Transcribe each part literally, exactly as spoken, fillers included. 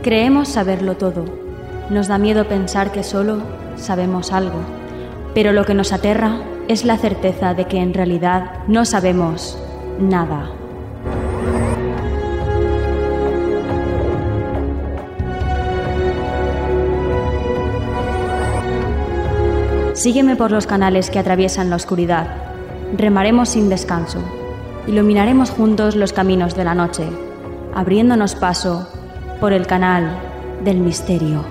Creemos saberlo todo. Nos da miedo pensar que solo sabemos algo. Pero lo que nos aterra es la certeza de que en realidad no sabemos nada. Sígueme por los canales que atraviesan la oscuridad. Remaremos sin descanso. Iluminaremos juntos los caminos de la noche, abriéndonos paso por el canal del misterio.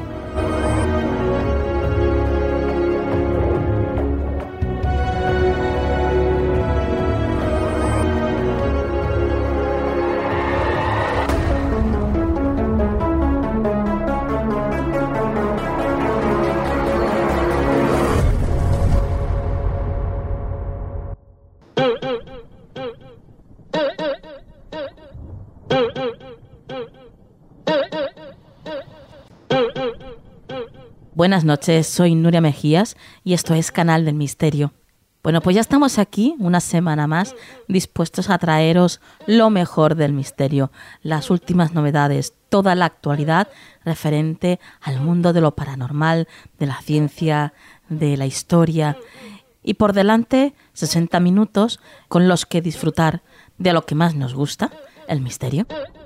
Buenas noches, soy Nuria Mejías y esto es Canal del Misterio. Bueno, pues ya estamos aquí una semana más dispuestos a traeros lo mejor del misterio, las últimas novedades, toda la actualidad referente al mundo de lo paranormal, de la ciencia, de la historia. Y por delante, sesenta minutos con los que disfrutar de lo que más nos gusta, el misterio.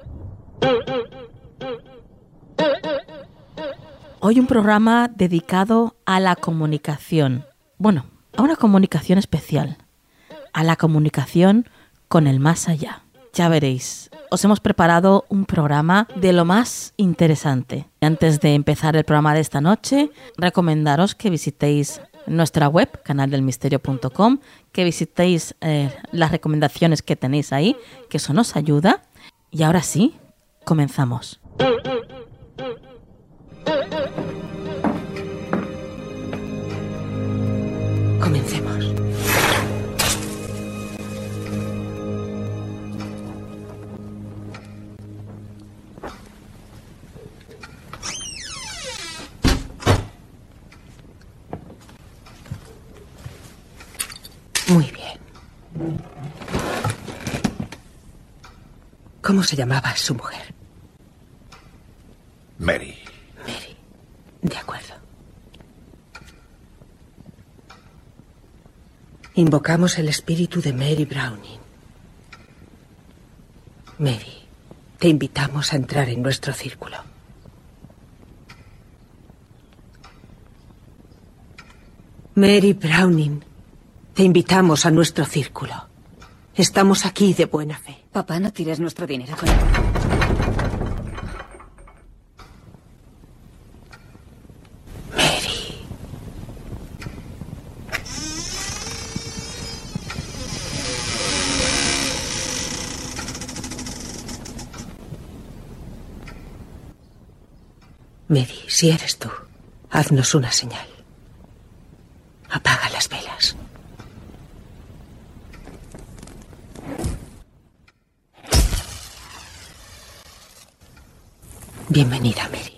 Hoy un programa dedicado a la comunicación. Bueno, a una comunicación especial. A la comunicación con el más allá. Ya veréis, os hemos preparado un programa de lo más interesante. Antes de empezar el programa de esta noche, recomendaros que visitéis nuestra web, canal del misterio punto com, que visitéis eh, las recomendaciones que tenéis ahí, que eso nos ayuda. Y ahora sí, comenzamos. Comencemos. Muy bien. ¿Cómo se llamaba su mujer? Mary. Mary. De acuerdo. Invocamos el espíritu de Mary Browning. Mary, te invitamos a entrar en nuestro círculo. Mary Browning, te invitamos a nuestro círculo. Estamos aquí de buena fe. Papá, no tires nuestro dinero con él. Mary, si eres tú, haznos una señal. Apaga las velas. Bienvenida, Mary.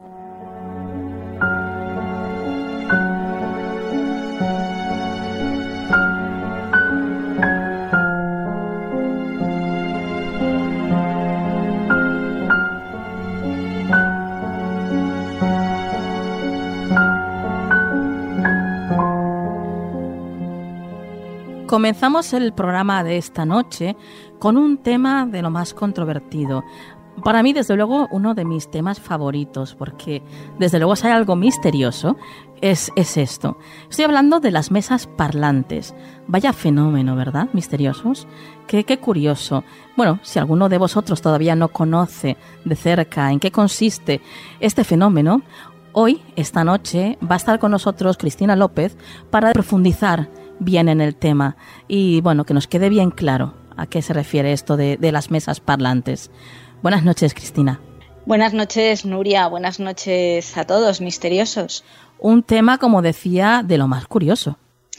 Comenzamos el programa de esta noche con un tema de lo más controvertido. Para mí, desde luego, uno de mis temas favoritos, porque desde luego si hay algo misterioso, es, es esto. Estoy hablando de las mesas parlantes. Vaya fenómeno, ¿verdad? Misteriosos. Qué, qué curioso. Bueno, si alguno de vosotros todavía no conoce de cerca en qué consiste este fenómeno, hoy, esta noche, va a estar con nosotros Cristina López para profundizar bien en el tema y, bueno, que nos quede bien claro a qué se refiere esto de, de las mesas parlantes. Buenas noches, Cristina. Buenas noches, Nuria. Buenas noches a todos, misteriosos. Un tema, como decía, de lo más curioso.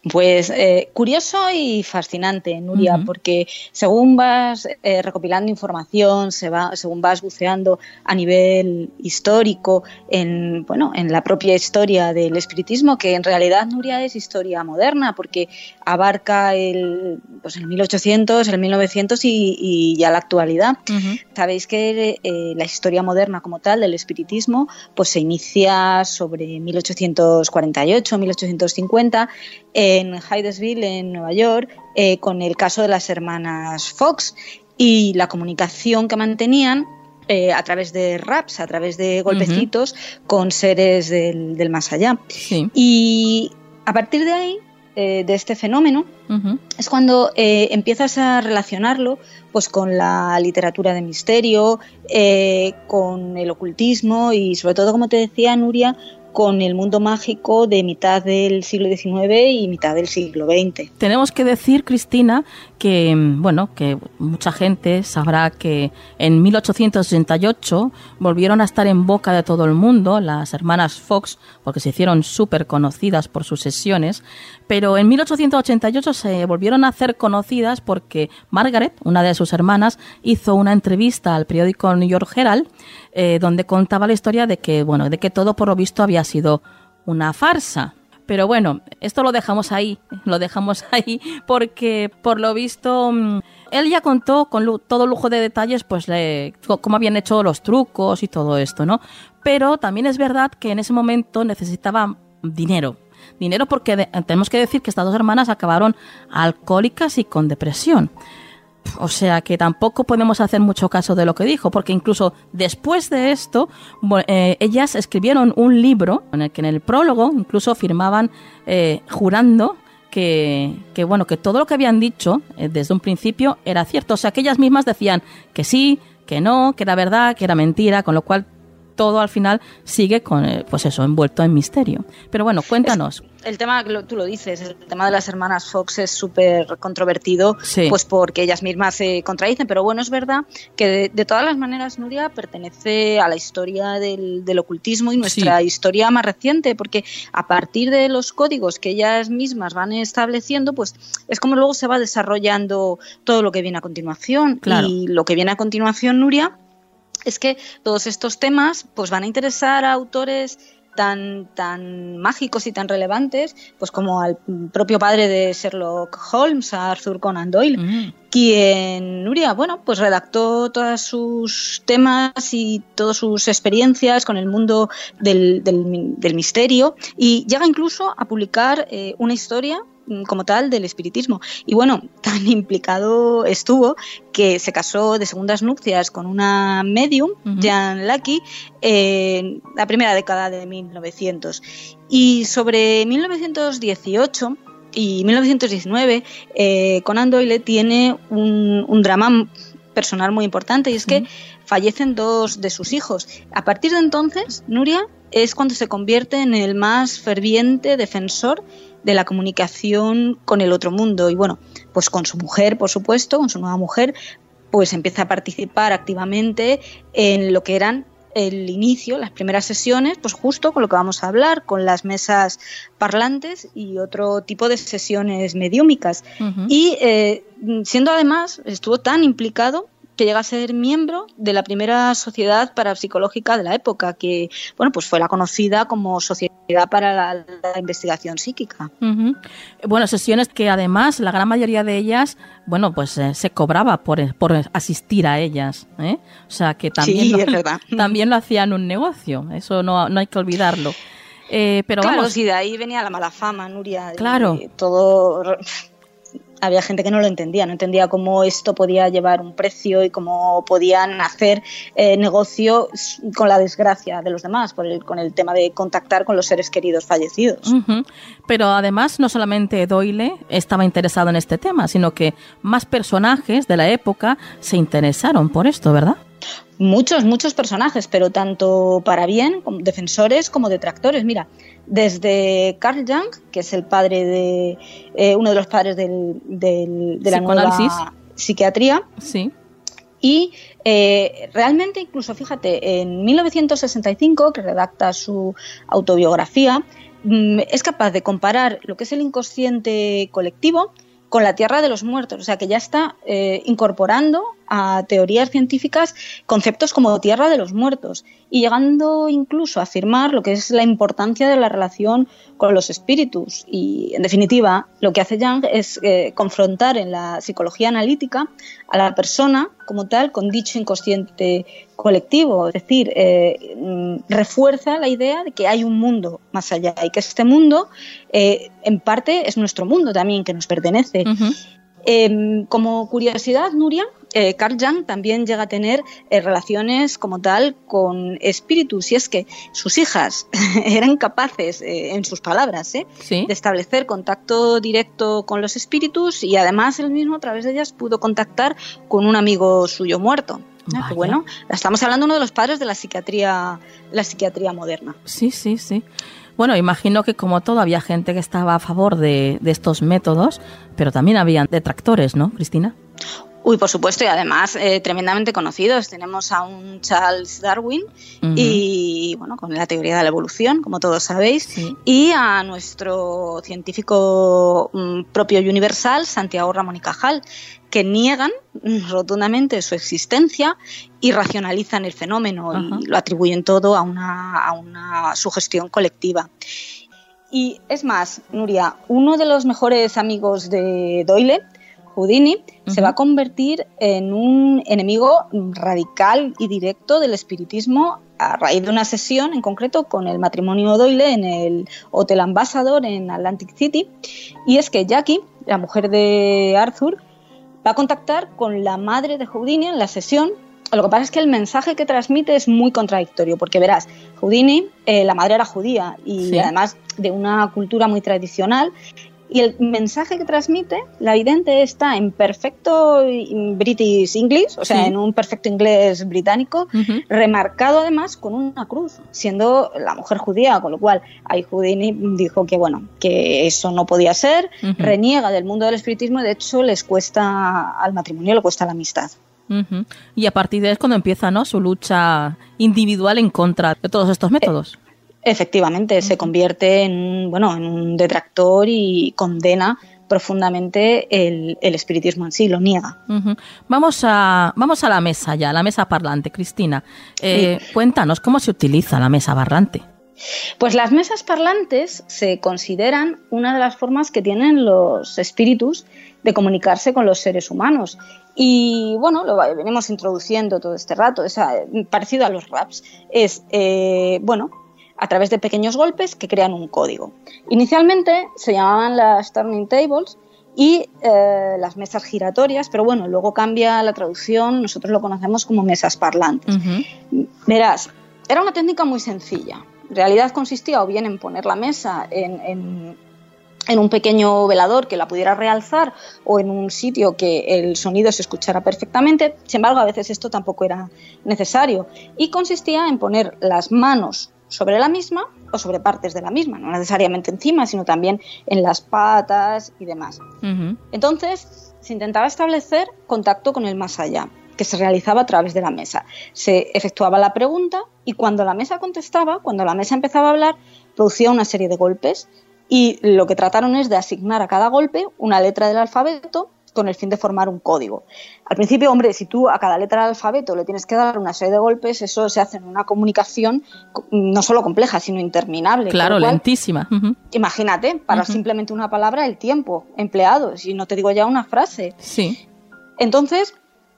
Pues eh, curioso y fascinante, Nuria, uh-huh. porque según vas eh, recopilando información, se va, según vas buceando a nivel histórico en, bueno, en la propia historia del espiritismo, que en realidad, Nuria, es historia moderna, porque abarca el, pues el mil ochocientos, el mil novecientos y, y ya la actualidad. Uh-huh. Sabéis que eh, la historia moderna como tal del espiritismo pues se inicia sobre mil ochocientos cuarenta y ocho, mil ochocientos cincuenta, en Hydesville, en Nueva York, eh, con el caso de las hermanas Fox y la comunicación que mantenían eh, a través de raps, a través de golpecitos, uh-huh. con seres del, del más allá. Sí. Y a partir de ahí, eh, de este fenómeno, uh-huh. es cuando eh, empiezas a relacionarlo pues con la literatura de misterio, eh, con el ocultismo y sobre todo, como te decía, Nuria, con el mundo mágico de mitad del siglo diecinueve y mitad del siglo veinte. Tenemos que decir, Cristina, que bueno, que mucha gente sabrá que en mil ochocientos sesenta y ocho volvieron a estar en boca de todo el mundo las hermanas Fox, porque se hicieron súper conocidas por sus sesiones, pero en mil ochocientos ochenta y ocho se volvieron a hacer conocidas porque Margaret, una de sus hermanas, hizo una entrevista al periódico New York Herald, eh, donde contaba la historia de que, bueno, de que todo por lo visto había sido una farsa. Pero bueno, esto lo dejamos ahí, lo dejamos ahí porque por lo visto él ya contó con lu- todo lujo de detalles pues le, cómo habían hecho los trucos y todo esto, ¿no? Pero también es verdad que en ese momento necesitaba dinero. Dinero porque de, tenemos que decir que estas dos hermanas acabaron alcohólicas y con depresión. O sea que tampoco podemos hacer mucho caso de lo que dijo, porque incluso después de esto, bueno, eh, ellas escribieron un libro en el que en el prólogo incluso firmaban eh, jurando que, que, bueno, que todo lo que habían dicho eh, desde un principio era cierto. O sea que ellas mismas decían que sí, que no, que era verdad, que era mentira, con lo cual todo al final sigue con, eh, pues eso, envuelto en misterio. Pero bueno, cuéntanos. El tema, tú lo dices, el tema de las hermanas Fox es súper controvertido, sí. pues porque ellas mismas se contradicen, pero bueno, es verdad que de, de todas las maneras, Nuria, pertenece a la historia del, del ocultismo y nuestra sí. historia más reciente, porque a partir de los códigos que ellas mismas van estableciendo, pues es como luego se va desarrollando todo lo que viene a continuación. Claro. Y lo que viene a continuación, Nuria, es que todos estos temas pues van a interesar a autores tan tan mágicos y tan relevantes pues como al propio padre de Sherlock Holmes, a Arthur Conan Doyle, mm. quien, Nuria, bueno, pues redactó todos sus temas y todas sus experiencias con el mundo del, del, del misterio y llega incluso a publicar eh, una historia como tal del espiritismo. Y bueno, tan implicado estuvo que se casó de segundas nupcias con una medium, uh-huh. Jan Lackey, en la primera década de mil novecientos. Y sobre mil novecientos dieciocho y mil novecientos diecinueve, eh, Conan Doyle tiene un, un drama personal muy importante y es que uh-huh. fallecen dos de sus hijos. A partir de entonces, Nuria, es cuando se convierte en el más ferviente defensor de la comunicación con el otro mundo y bueno, pues con su mujer, por supuesto, con su nueva mujer, pues empieza a participar activamente en lo que eran el inicio, las primeras sesiones, pues justo con lo que vamos a hablar, con las mesas parlantes y otro tipo de sesiones mediúmicas. Uh-huh. Y eh, siendo además, estuvo tan implicado que llega a ser miembro de la primera sociedad parapsicológica de la época, que bueno, pues fue la conocida como Sociedad para la, la Investigación Psíquica. Uh-huh. Bueno, sesiones que además la gran mayoría de ellas, bueno, pues eh, se cobraba por, por asistir a ellas, ¿eh? O sea que también, sí, lo, es verdad. también lo hacían un negocio, eso no, no hay que olvidarlo. Eh, pero claro, vamos. Sí, de ahí venía la mala fama, Nuria. Claro. Todo... Había gente que no lo entendía, no entendía cómo esto podía llevar un precio y cómo podían hacer eh, negocio con la desgracia de los demás, por el, con el tema de contactar con los seres queridos fallecidos. Uh-huh. Pero además no solamente Doyle estaba interesado en este tema, sino que más personajes de la época se interesaron por esto, ¿verdad? Muchos, muchos personajes, pero tanto para bien, como defensores como detractores. Mira, desde Carl Jung, que es el padre de eh, uno de los padres del, del, de la nueva psiquiatría, sí. Y eh, realmente, incluso fíjate, en mil novecientos sesenta y cinco, que redacta su autobiografía, es capaz de comparar lo que es el inconsciente colectivo con la tierra de los muertos, o sea que ya está eh, incorporando a teorías científicas conceptos como tierra de los muertos y llegando incluso a afirmar lo que es la importancia de la relación con los espíritus. Y en definitiva lo que hace Jung es eh, confrontar en la psicología analítica a la persona como tal con dicho inconsciente colectivo, es decir, eh, refuerza la idea de que hay un mundo más allá y que este mundo eh, en parte es nuestro mundo también, que nos pertenece. Uh-huh. Eh, como curiosidad, Nuria, eh, Carl Jung también llega a tener eh, relaciones como tal con espíritus, y es que sus hijas eran capaces, eh, en sus palabras, eh, ¿Sí? de establecer contacto directo con los espíritus, y además él mismo a través de ellas pudo contactar con un amigo suyo muerto. Ah, bueno, estamos hablando de uno de los padres de la psiquiatría, la psiquiatría moderna. Sí, sí, sí. Bueno, imagino que como todo había gente que estaba a favor de, de estos métodos, pero también había detractores, ¿no, Cristina? Uy, por supuesto, y además eh, tremendamente conocidos. Tenemos a un Charles Darwin uh-huh. y, bueno, con la teoría de la evolución, como todos sabéis, sí. y a nuestro científico um, propio y universal, Santiago Ramón y Cajal, que niegan rotundamente su existencia y racionalizan el fenómeno uh-huh. y lo atribuyen todo a una, a una sugestión colectiva. Y es más, Nuria, uno de los mejores amigos de Doyle, Houdini, uh-huh. se va a convertir en un enemigo radical y directo del espiritismo a raíz de una sesión en concreto con el matrimonio Doyle en el Hotel Ambassador en Atlantic City. Y es que Jackie, la mujer de Arthur, va a contactar con la madre de Houdini en la sesión. Lo que pasa es que el mensaje que transmite es muy contradictorio, porque verás, Houdini, eh, la madre era judía y sí. además de una cultura muy tradicional, y el mensaje que transmite, la vidente, está en perfecto British English, o sea, sí. en un perfecto inglés británico, uh-huh. remarcado además con una cruz, siendo la mujer judía, con lo cual ahí Houdini dijo que bueno, que eso no podía ser, uh-huh. reniega del mundo del espiritismo y de hecho les cuesta, al matrimonio le cuesta la amistad. Uh-huh. Y a partir de ahí es cuando empieza, ¿no?, su lucha individual en contra de todos estos métodos. Eh, Efectivamente, uh-huh. se convierte en, bueno, en un detractor y condena profundamente el, el espiritismo en sí, lo niega. Uh-huh. Vamos a vamos a la mesa ya, la mesa parlante. Cristina, eh, sí. cuéntanos, ¿cómo se utiliza la mesa parlante? Pues las mesas parlantes se consideran una de las formas que tienen los espíritus de comunicarse con los seres humanos. Y bueno, lo venimos introduciendo todo este rato, es parecido a los raps. Es, eh, bueno... a través de pequeños golpes que crean un código. Inicialmente se llamaban las turning tables y eh, las mesas giratorias, pero bueno, luego cambia la traducción, nosotros lo conocemos como mesas parlantes. Uh-huh. Verás, era una técnica muy sencilla. En realidad consistía o bien en poner la mesa en, en, en un pequeño velador que la pudiera realzar o en un sitio que el sonido se escuchara perfectamente. Sin embargo, a veces esto tampoco era necesario. Y consistía en poner las manos sobre la misma o sobre partes de la misma, no necesariamente encima, sino también en las patas y demás. Uh-huh. Entonces, se intentaba establecer contacto con el más allá, que se realizaba a través de la mesa. Se efectuaba la pregunta y cuando la mesa contestaba, cuando la mesa empezaba a hablar, producía una serie de golpes y lo que trataron es de asignar a cada golpe una letra del alfabeto con el fin de formar un código. Al principio, hombre, si tú a cada letra del alfabeto le tienes que dar una serie de golpes, eso se hace en una comunicación no solo compleja, sino interminable. Claro, cual, lentísima. Uh-huh. Imagínate, para uh-huh. simplemente una palabra, el tiempo empleado, si no te digo ya una frase. Sí. Entonces,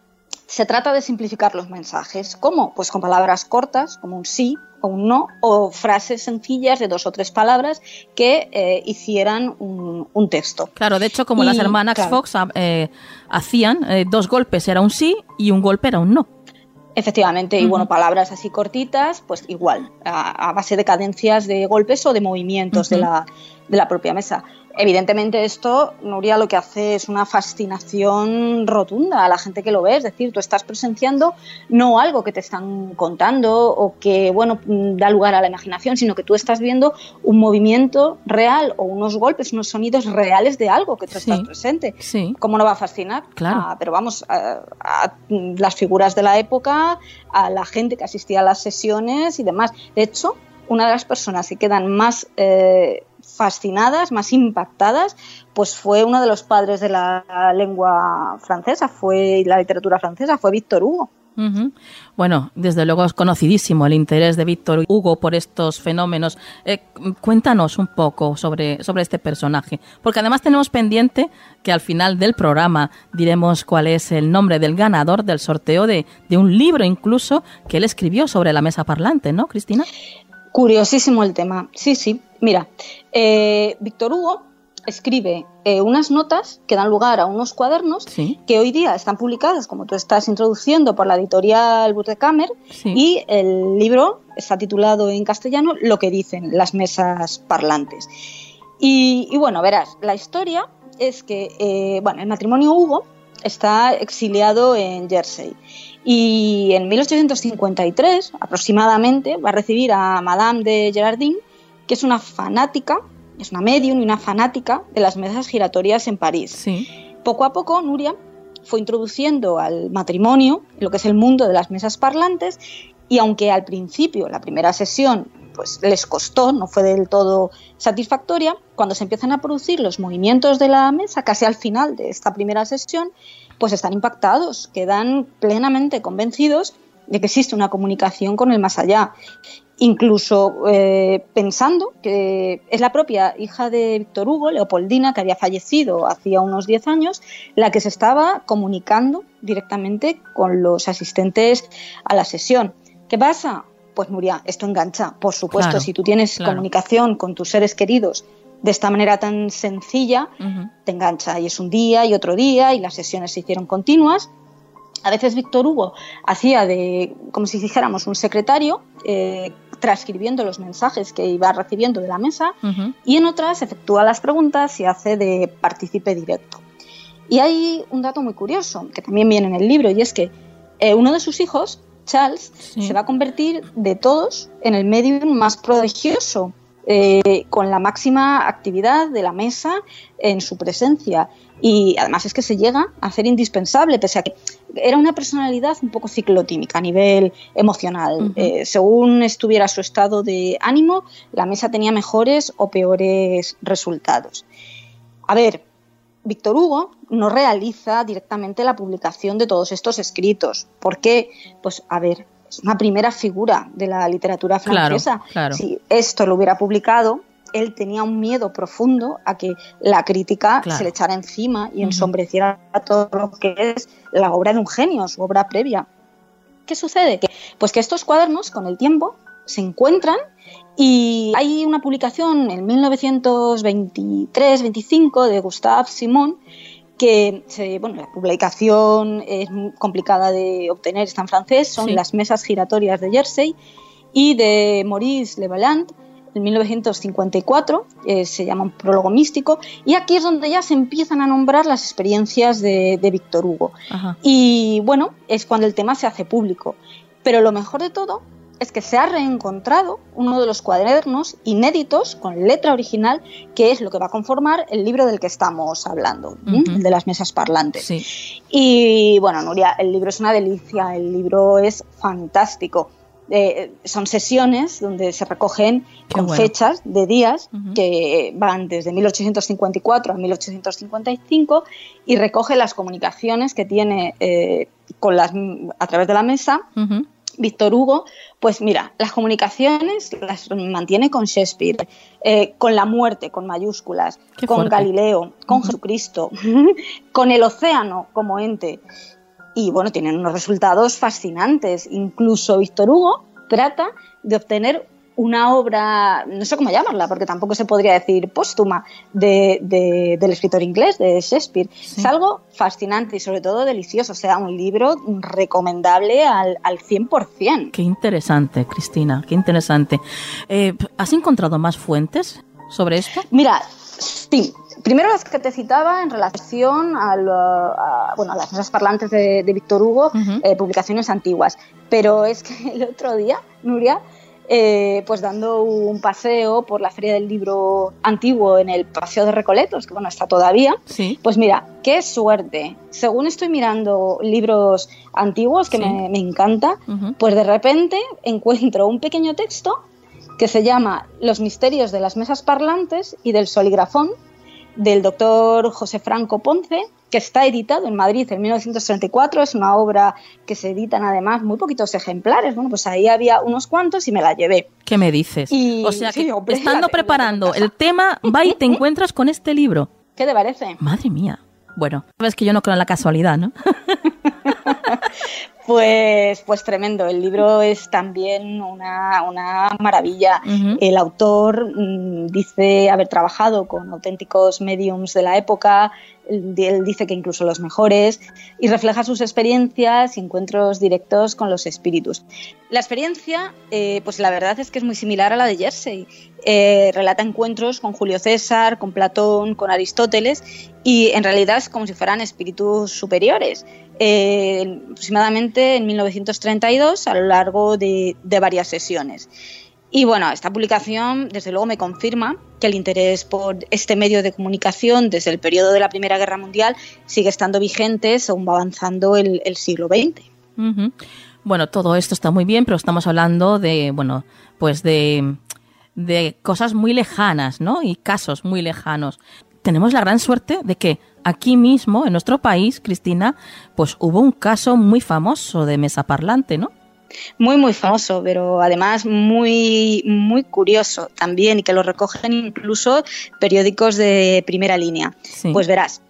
se trata de simplificar los mensajes. ¿Cómo? Pues con palabras cortas, como un sí o un no, o frases sencillas de dos o tres palabras que eh, hicieran un, un texto. Claro, de hecho, como y, las hermanas claro. Fox eh, hacían, eh, dos golpes era un sí y un golpe era un no. Efectivamente, uh-huh. y bueno, palabras así cortitas, pues igual, a, a base de cadencias de golpes o de movimientos uh-huh. de, la, de la propia mesa. Evidentemente esto, Nuria, lo que hace es una fascinación rotunda a la gente que lo ve, es decir, tú estás presenciando no algo que te están contando o que, bueno, da lugar a la imaginación, sino que tú estás viendo un movimiento real o unos golpes, unos sonidos reales de algo que tú sí. estás presente. Sí. ¿Cómo no va a fascinar? Claro. Ah, pero vamos, a, a las figuras de la época, a la gente que asistía a las sesiones y demás. De hecho, una de las personas que quedan más eh, fascinadas, más impactadas, pues fue uno de los padres de la lengua francesa, fue la literatura francesa, fue Víctor Hugo. Uh-huh. Bueno, desde luego es conocidísimo el interés de Víctor Hugo por estos fenómenos. Eh, cuéntanos un poco sobre, sobre este personaje, porque además tenemos pendiente que al final del programa diremos cuál es el nombre del ganador del sorteo de, de un libro incluso que él escribió sobre la mesa parlante, ¿no, Cristina? Curiosísimo el tema, sí, sí. Mira, eh, Víctor Hugo escribe eh, unas notas que dan lugar a unos cuadernos, sí, que hoy día están publicadas, como tú estás introduciendo, por la editorial Burdekammer, sí, y el libro está titulado en castellano Lo que dicen las mesas parlantes. Y, y bueno, verás, la historia es que eh, bueno, el matrimonio Hugo está exiliado en Jersey y en mil ochocientos cincuenta y tres aproximadamente va a recibir a Madame de Girardin, que es una fanática, es una medium y una fanática de las mesas giratorias en París. Sí. Poco a poco, Nuria fue introduciendo al matrimonio lo que es el mundo de las mesas parlantes, y aunque al principio, la primera sesión, pues les costó, no fue del todo satisfactoria, cuando se empiezan a producir los movimientos de la mesa, casi al final de esta primera sesión, pues están impactados, quedan plenamente convencidos de que existe una comunicación con el más allá. Incluso eh, pensando que es la propia hija de Víctor Hugo, Leopoldina, que había fallecido hacía unos diez años, la que se estaba comunicando directamente con los asistentes a la sesión. ¿Qué pasa? Pues Nuria, esto engancha, por supuesto, claro, si tú tienes claro. comunicación con tus seres queridos de esta manera tan sencilla, uh-huh. te engancha, y es un día y otro día, y las sesiones se hicieron continuas. A veces Víctor Hugo hacía de, como si dijéramos, un secretario, eh, transcribiendo los mensajes que iba recibiendo de la mesa, uh-huh. y en otras efectúa las preguntas y hace de partícipe directo. Y hay un dato muy curioso, que también viene en el libro, y es que eh, uno de sus hijos, Charles, sí. se va a convertir de todos en el medium más prodigioso, eh, con la máxima actividad de la mesa en su presencia. Y además es que se llega a hacer indispensable, pese a que era una personalidad un poco ciclotímica a nivel emocional. Uh-huh. Eh, según estuviera su estado de ánimo, la mesa tenía mejores o peores resultados. A ver, Víctor Hugo no realiza directamente la publicación de todos estos escritos. ¿Por qué? Pues, a ver, es una primera figura de la literatura francesa. Claro, claro. Si esto lo hubiera publicado, él tenía un miedo profundo a que la crítica claro. se le echara encima y ensombreciera uh-huh. todo lo que es la obra de un genio, su obra previa. ¿Qué sucede? Pues que estos cuadernos, con el tiempo, se encuentran, y hay una publicación en mil novecientos veintitrés veinticinco de Gustave Simon, que se, bueno, la publicación es complicada de obtener, está en francés, son sí. Las mesas giratorias de Jersey, y de Maurice Levaillant, en mil novecientos cincuenta y cuatro, eh, se llama un prólogo místico, y aquí es donde ya se empiezan a nombrar las experiencias de, de Víctor Hugo. Ajá. Y bueno, es cuando el tema se hace público. Pero lo mejor de todo es que se ha reencontrado uno de los cuadernos inéditos con letra original, que es lo que va a conformar el libro del que estamos hablando, uh-huh. el de las mesas parlantes. Sí. Y bueno, Nuria, el libro es una delicia, el libro es fantástico. Eh, son sesiones donde se recogen Qué con bueno. fechas de días uh-huh. que van desde mil ochocientos cincuenta y cuatro a mil ochocientos cincuenta y cinco, y recoge las comunicaciones que tiene eh, con las, a través de la mesa uh-huh. Víctor Hugo. Pues mira, las comunicaciones las mantiene con Shakespeare, eh, con la muerte, con mayúsculas, Qué con fuerte. Galileo, con uh-huh. Jesucristo, con el océano como ente. Y bueno, tienen unos resultados fascinantes. Incluso Víctor Hugo trata de obtener una obra, no sé cómo llamarla, porque tampoco se podría decir póstuma, de, de, del escritor inglés, de Shakespeare. Sí. Es algo fascinante y sobre todo delicioso. O sea, un libro recomendable al, al cien por ciento. Qué interesante, Cristina, qué interesante. Eh, ¿Has encontrado más fuentes sobre esto? Mira, sí. Primero las que te citaba en relación a, lo, a, bueno, a las mesas parlantes de, de Víctor Hugo, uh-huh. eh, publicaciones antiguas. Pero es que el otro día, Nuria, eh, pues dando un paseo por la Feria del Libro Antiguo en el Paseo de Recoletos, que bueno, está todavía, sí. pues mira, qué suerte. Según estoy mirando libros antiguos, que sí. me, me encanta, uh-huh. pues de repente encuentro un pequeño texto que se llama Los misterios de las mesas parlantes y del soligrafón, del doctor José Franco Ponce, que está editado en Madrid en mil novecientos treinta y cuatro. Es una obra que se editan además muy poquitos ejemplares. Bueno, pues ahí había unos cuantos y me la llevé. ¿Qué me dices? Y, o sea, sí, que hombre, estando la preparando el tema, va y te encuentras con este libro. ¿Qué te parece? Madre mía. Bueno, sabes que yo no creo en la casualidad, ¿no? Pues, pues tremendo. El libro es también una, una maravilla. Uh-huh. El autor mmm, dice haber trabajado con auténticos mediums de la época. Él, él dice que incluso los mejores, y refleja sus experiencias y encuentros directos con los espíritus. La experiencia, eh, pues la verdad es que es muy similar a la de Jersey. Eh, relata encuentros con Julio César, con Platón, con Aristóteles, y en realidad es como si fueran espíritus superiores. Eh, aproximadamente en mil novecientos treinta y dos, a lo largo de, de varias sesiones. Y bueno, esta publicación desde luego me confirma que el interés por este medio de comunicación desde el periodo de la Primera Guerra Mundial sigue estando vigente según va avanzando el, el siglo veinte. Uh-huh. Bueno, todo esto está muy bien, pero estamos hablando de, bueno, pues de, de cosas muy lejanas, ¿no? Y casos muy lejanos. Tenemos la gran suerte de que aquí mismo, en nuestro país, Cristina, pues hubo un caso muy famoso de mesa parlante, ¿no? Muy, muy famoso, pero además muy, muy curioso también, y que lo recogen incluso periódicos de primera línea. Sí. Pues verás,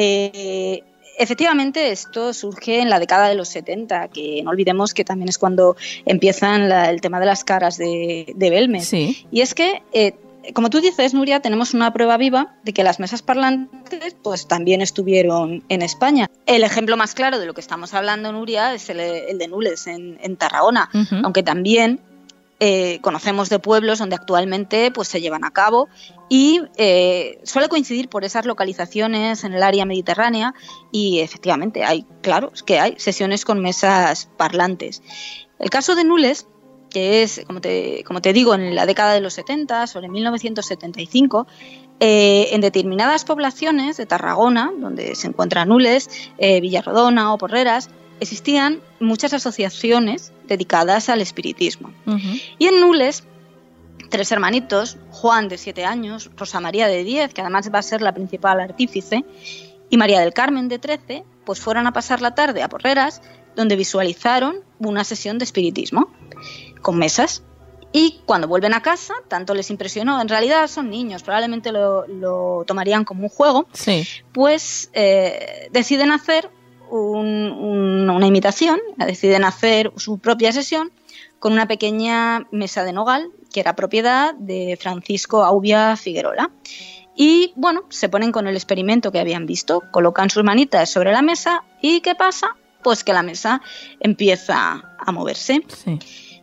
eh, efectivamente esto surge en la década de los setenta, que no olvidemos que también es cuando empiezan la, el tema de las caras de, de Belmez. Sí. Y es que... Eh, como tú dices, Nuria, tenemos una prueba viva de que las mesas parlantes pues también estuvieron en España. El ejemplo más claro de lo que estamos hablando, Nuria, es el, el de Nules, en, en Tarragona, uh-huh. aunque también eh, conocemos de pueblos donde actualmente pues, se llevan a cabo, y eh, suele coincidir por esas localizaciones en el área mediterránea, y efectivamente hay, claro, es que hay sesiones con mesas parlantes. El caso de Nules, que es, como te, como te digo, en la década de los setenta, sobre mil novecientos setenta y cinco, eh, en determinadas poblaciones de Tarragona, donde se encuentran Nules, eh, Villarrodona o Porreras, existían muchas asociaciones dedicadas al espiritismo. Uh-huh. Y en Nules, tres hermanitos, Juan de siete años, Rosa María de diez, que además va a ser la principal artífice, y María del Carmen de trece, pues fueron a pasar la tarde a Porreras, donde visualizaron una sesión de espiritismo con mesas, y cuando vuelven a casa tanto les impresionó, en realidad son niños, probablemente lo, lo tomarían como un juego, sí. pues eh, deciden hacer un, un, una imitación, deciden hacer su propia sesión con una pequeña mesa de nogal que era propiedad de Francisco Aubia Figuerola. Y bueno, se ponen con el experimento que habían visto, colocan sus manitas sobre la mesa y ¿qué pasa? Pues que la mesa empieza a moverse. Sí.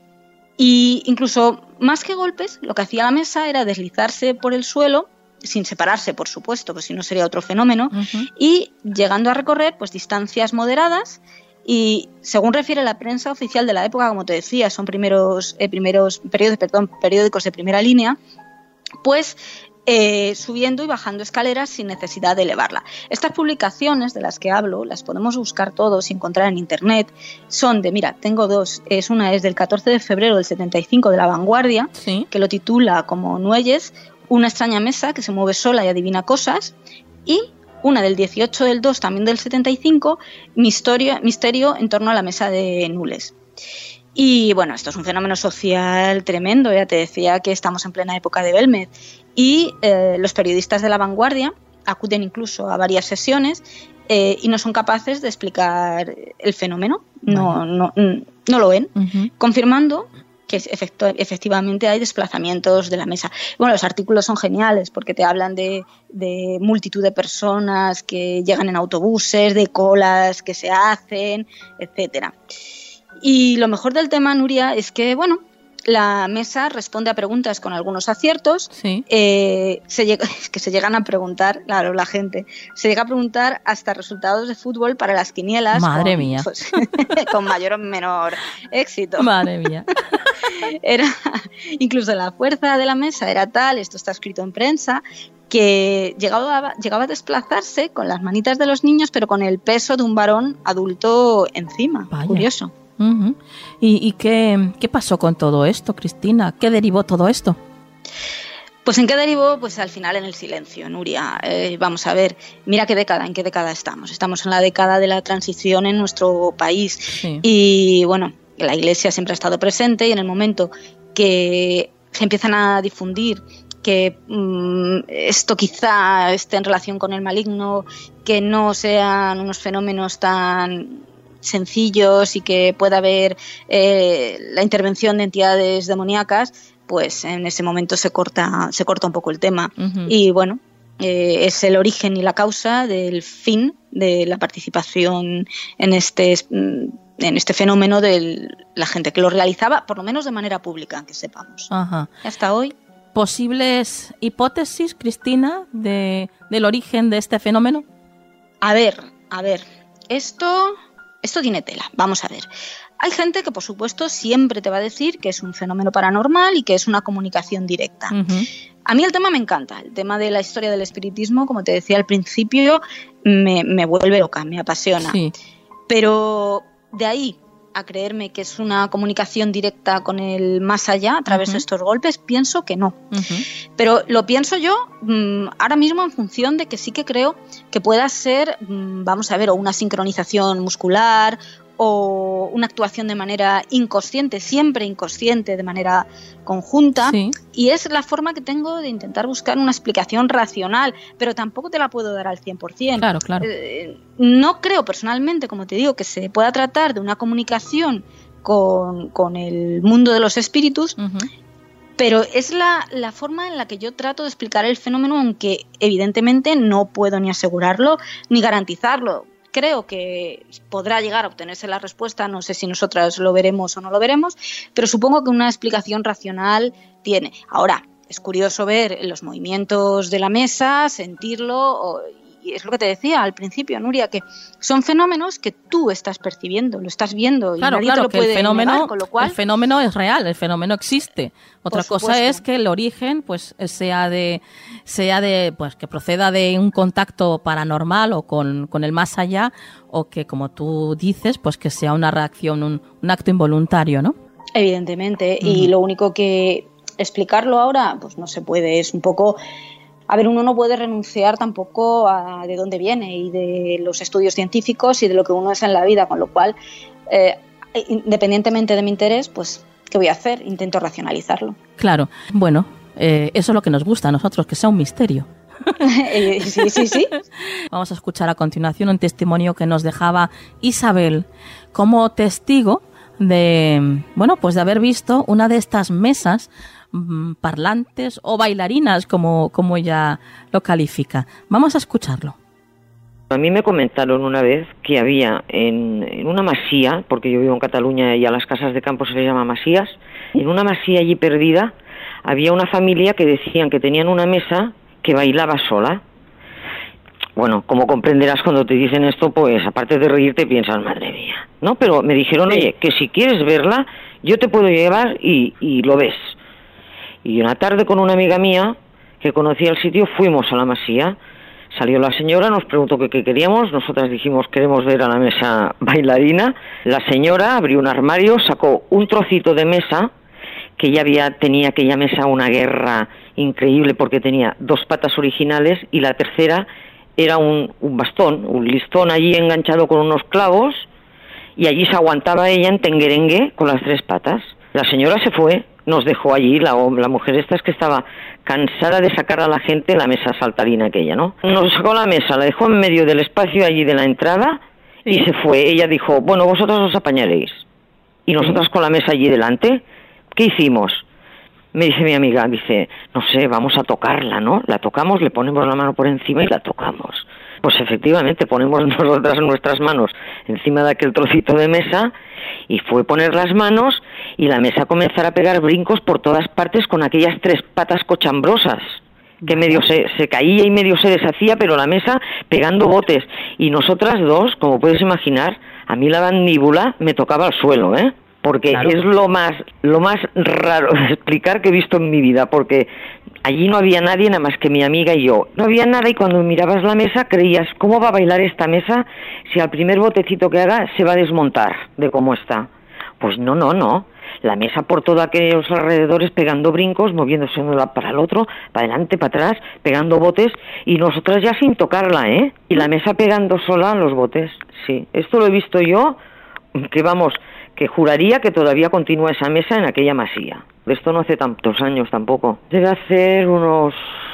Y incluso más que golpes, lo que hacía la mesa era deslizarse por el suelo, sin separarse, por supuesto, pues si no sería otro fenómeno, uh-huh. y llegando a recorrer pues distancias moderadas. Y según refiere la prensa oficial de la época, como te decía, son primeros, eh, primeros periódicos, perdón, periódicos de primera línea, pues eh, subiendo y bajando escaleras sin necesidad de elevarla. Estas publicaciones de las que hablo, las podemos buscar todos y encontrar en internet, son de, mira, tengo dos, es una es del catorce de febrero del setenta y cinco de La Vanguardia, ¿sí? que lo titula como Nuelles, una extraña mesa que se mueve sola y adivina cosas, y una del dieciocho del dos, también del setenta y cinco, misterio, misterio en torno a la mesa de Nules. Y bueno, esto es un fenómeno social tremendo, ya te decía que estamos en plena época de Belmez, y eh, los periodistas de La Vanguardia acuden incluso a varias sesiones eh, y no son capaces de explicar el fenómeno, no, no, no lo ven, uh-huh. confirmando que efecto, efectivamente hay desplazamientos de la mesa. Bueno, los artículos son geniales porque te hablan de, de multitud de personas que llegan en autobuses, de colas que se hacen, etcétera. Y lo mejor del tema, Nuria, es que, bueno, la mesa responde a preguntas con algunos aciertos. Sí. Eh, se llega, es que se llegan a preguntar, claro, la gente, se llega a preguntar hasta resultados de fútbol para las quinielas. Madre con, mía. Pues, con mayor o menor éxito. Madre mía. Era, incluso la fuerza de la mesa era tal, esto está escrito en prensa, que llegaba, llegaba a desplazarse con las manitas de los niños, pero con el peso de un varón adulto encima. Vaya. Curioso. Uh-huh. ¿Y, y qué, qué pasó con todo esto, Cristina? ¿Qué derivó todo esto? Pues ¿en qué derivó? Pues al final en el silencio, Nuria. Eh, vamos a ver, mira qué década, ¿en qué década estamos? Estamos en la década de la transición en nuestro país. Sí. Y bueno, la Iglesia siempre ha estado presente y en el momento que se empiezan a difundir que mmm, esto quizá esté en relación con el maligno, que no sean unos fenómenos tan sencillos y que pueda haber eh, la intervención de entidades demoníacas, pues en ese momento se corta, se corta un poco el tema. Uh-huh. Y bueno, eh, es el origen y la causa del fin de la participación en este, en este fenómeno de la gente que lo realizaba, por lo menos de manera pública, que sepamos. Uh-huh. Hasta hoy. ¿Posibles hipótesis, Cristina, de, del origen de este fenómeno? A ver, a ver, esto, esto tiene tela, vamos a ver. Hay gente que, por supuesto, siempre te va a decir que es un fenómeno paranormal y que es una comunicación directa. Uh-huh. A mí el tema me encanta, el tema de la historia del espiritismo, como te decía al principio, me, me vuelve loca, me apasiona. Sí. Pero de ahí a creerme que es una comunicación directa con el más allá a través uh-huh. de estos golpes, pienso que no. Uh-huh. Pero lo pienso yo mmm, ahora mismo en función de que sí que creo que pueda ser, mmm, vamos a ver, o una sincronización muscular o una actuación de manera inconsciente, siempre inconsciente, de manera conjunta, sí. Y es la forma que tengo de intentar buscar una explicación racional, pero tampoco te la puedo dar al cien por ciento. Claro, claro. Eh, no creo personalmente, como te digo, que se pueda tratar de una comunicación con, con el mundo de los espíritus, uh-huh. pero es la, la forma en la que yo trato de explicar el fenómeno, aunque evidentemente no puedo ni asegurarlo ni garantizarlo. Creo que podrá llegar a obtenerse la respuesta, no sé si nosotras lo veremos o no lo veremos, pero supongo que una explicación racional tiene. Ahora, es curioso ver los movimientos de la mesa, sentirlo, o, y es lo que te decía al principio, Nuria, que son fenómenos que tú estás percibiendo, lo estás viendo y claro, nadie claro, te lo que puede el fenómeno, negar, con lo cual... el fenómeno es real, el fenómeno existe. Otra cosa es que el origen pues sea de sea de pues que proceda de un contacto paranormal o con, con el más allá, o que, como tú dices, pues que sea una reacción, un, un acto involuntario, ¿no? Evidentemente, uh-huh. Y lo único que explicarlo ahora pues no se puede, es un poco... A ver, uno no puede renunciar tampoco a de dónde viene y de los estudios científicos y de lo que uno es en la vida, con lo cual, eh, independientemente de mi interés, pues, ¿qué voy a hacer? Intento racionalizarlo. Claro, bueno, eh, eso es lo que nos gusta a nosotros, que sea un misterio. sí, sí, sí. Vamos a escuchar a continuación un testimonio que nos dejaba Isabel como testigo de, bueno, pues de haber visto una de estas mesas parlantes o bailarinas, como, como ella lo califica. Vamos a escucharlo. A mí me comentaron una vez que había en, en una masía, porque yo vivo en Cataluña y a las casas de campo se les llama masías, en una masía allí perdida había una familia que decían que tenían una mesa que bailaba sola. Bueno, como comprenderás, cuando te dicen esto, pues aparte de reírte piensas, madre mía, ¿no? Pero me dijeron, oye, que si quieres verla, yo te puedo llevar y, y lo ves. Y una tarde con una amiga mía que conocía el sitio fuimos a la masía. Salió la señora, nos preguntó qué queríamos, nosotras dijimos queremos ver a la mesa bailarina. La señora abrió un armario, sacó un trocito de mesa, que ya había, tenía aquella mesa una guerra increíble porque tenía dos patas originales y la tercera era un, un bastón, un listón allí enganchado con unos clavos, y allí se aguantaba ella en tenguerengue con las tres patas. La señora se fue, nos dejó allí, la, la mujer esta es que estaba cansada de sacar a la gente la mesa saltarina aquella, ¿no? Nos sacó la mesa, la dejó en medio del espacio allí de la entrada, sí. Y se fue. Ella dijo, bueno, vosotros os apañaréis. Y nosotras sí. Con la mesa allí delante, ¿qué hicimos? Me dice mi amiga, dice, no sé, vamos a tocarla, ¿no? La tocamos, le ponemos la mano por encima y la tocamos. Pues efectivamente, ponemos nosotras nuestras manos encima de aquel trocito de mesa y fue poner las manos y la mesa comenzar a pegar brincos por todas partes con aquellas tres patas cochambrosas, que medio se, se caía y medio se deshacía, pero la mesa pegando botes. Y nosotras dos, como puedes imaginar, a mí la mandíbula me tocaba al suelo, ¿eh? Porque claro. Es lo más lo más raro de explicar que he visto en mi vida, porque allí no había nadie nada más que mi amiga y yo. No había nada y cuando mirabas la mesa creías, ¿cómo va a bailar esta mesa si al primer botecito que haga se va a desmontar de cómo está? Pues no, no, no. La mesa por todos aquellos alrededores pegando brincos, moviéndose de un lado para el otro, para adelante, para atrás, pegando botes, y nosotras ya sin tocarla, ¿eh? Y la mesa pegando sola los botes, sí. Esto lo he visto yo, que vamos, que juraría que todavía continúa esa mesa en aquella masía. Esto no hace tantos años tampoco. Debe hacer unos...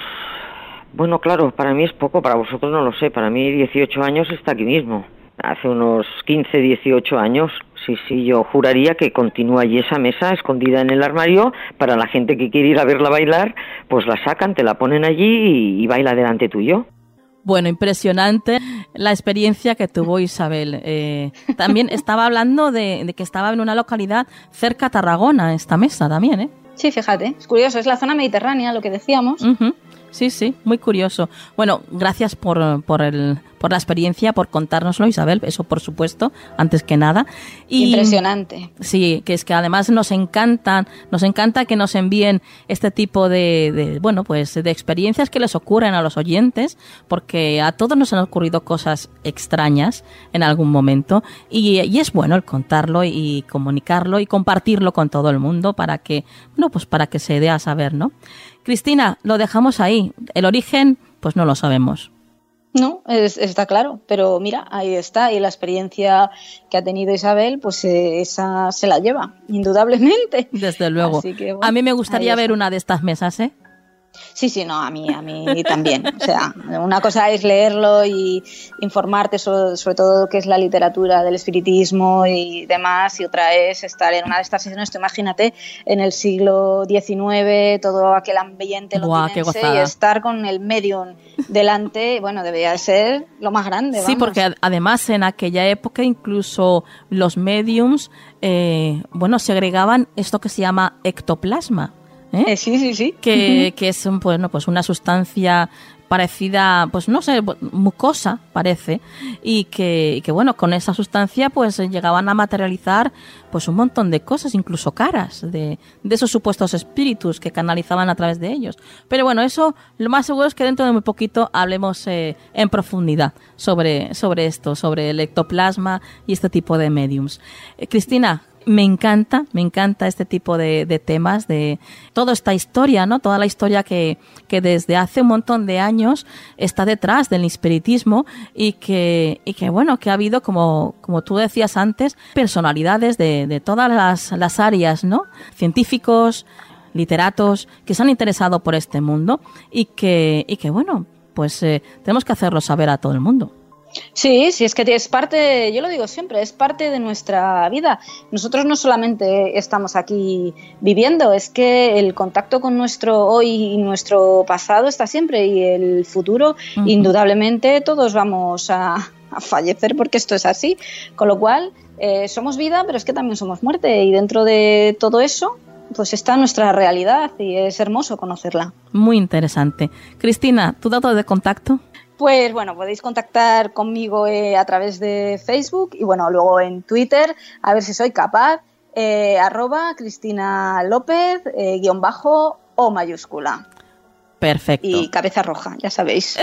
Bueno, claro, para mí es poco, para vosotros no lo sé, para mí dieciocho años está aquí mismo. Hace unos quince, dieciocho años, sí, sí, yo juraría que continúa allí esa mesa escondida en el armario, para la gente que quiere ir a verla bailar, pues la sacan, te la ponen allí y, y baila delante tuyo. Bueno, impresionante la experiencia que tuvo Isabel. Eh, también estaba hablando de, de que estaba en una localidad cerca a Tarragona, esta mesa también, ¿eh? Sí, fíjate, es curioso, es la zona mediterránea, lo que decíamos. Uh-huh. Sí, sí, muy curioso. Bueno, gracias por, por, el, por la experiencia, por contárnoslo, Isabel, eso por supuesto, antes que nada. Y, impresionante. Sí, que es que además nos encantan, nos encanta que nos envíen este tipo de, de, bueno, pues de experiencias que les ocurren a los oyentes, porque a todos nos han ocurrido cosas extrañas en algún momento, y, y es bueno el contarlo y comunicarlo y compartirlo con todo el mundo para que, no, pues para que se dé a saber, ¿no? Cristina, lo dejamos ahí. El origen, pues no lo sabemos. No, es, está claro, pero mira, ahí está, y la experiencia que ha tenido Isabel, pues eh, esa se la lleva, indudablemente. Desde luego. Así que, bueno, a mí me gustaría ver una de estas mesas, ¿eh? Sí, sí, no, a mí, a mí también. O sea, una cosa es leerlo y informarte sobre, sobre todo qué es la literatura del espiritismo y demás, y otra es estar en una de estas sesiones. Tú imagínate, en el siglo diecinueve, todo aquel ambiente londinense y estar con el medium delante, bueno, debería ser lo más grande. Sí, vamos. Porque además en aquella época incluso los mediums, eh, bueno, segregaban esto que se llama ectoplasma. ¿Eh? Eh, sí, sí, sí. Que, que es un, bueno, pues una sustancia parecida, pues no sé, mucosa parece, y que, y que bueno, con esa sustancia pues llegaban a materializar pues un montón de cosas, incluso caras de, de esos supuestos espíritus que canalizaban a través de ellos. Pero bueno, eso lo más seguro es que dentro de muy poquito hablemos eh, en profundidad sobre, sobre esto, sobre el ectoplasma y este tipo de mediums. Eh, Cristina, me encanta, me encanta este tipo de, de temas, de toda esta historia, ¿no? Toda la historia que, que desde hace un montón de años está detrás del espiritismo y que, y que bueno, que ha habido, como, como tú decías antes, personalidades de, de todas las, las áreas, ¿no? Científicos, literatos, que se han interesado por este mundo y que, y que bueno, pues eh, tenemos que hacerlo saber a todo el mundo. Sí, sí, es que es parte, yo lo digo siempre, es parte de nuestra vida. Nosotros no solamente estamos aquí viviendo, es que el contacto con nuestro hoy y nuestro pasado está siempre, y el futuro, uh-huh. indudablemente todos vamos a, a fallecer, porque esto es así. Con lo cual, eh, somos vida, pero es que también somos muerte, y dentro de todo eso pues está nuestra realidad, y es hermoso conocerla. Muy interesante. Cristina, ¿tu dato de contacto? Pues bueno, podéis contactar conmigo eh, a través de Facebook y bueno, luego en Twitter, a ver si soy capaz, eh, arroba Cristina López, eh, guión bajo o mayúscula. Perfecto. Y cabeza roja, ya sabéis.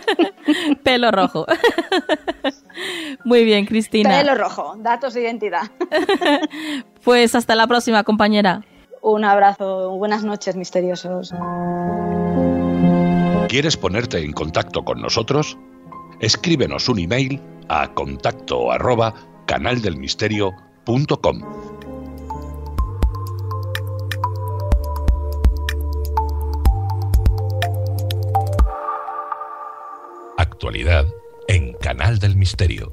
Pelo rojo. Muy bien, Cristina. Pelo rojo, datos de identidad. Pues hasta la próxima, compañera. Un abrazo, buenas noches, misteriosos. ¿Quieres ponerte en contacto con nosotros? Escríbenos un email a contacto arroba canaldelmisterio punto com. Actualidad en Canal del Misterio.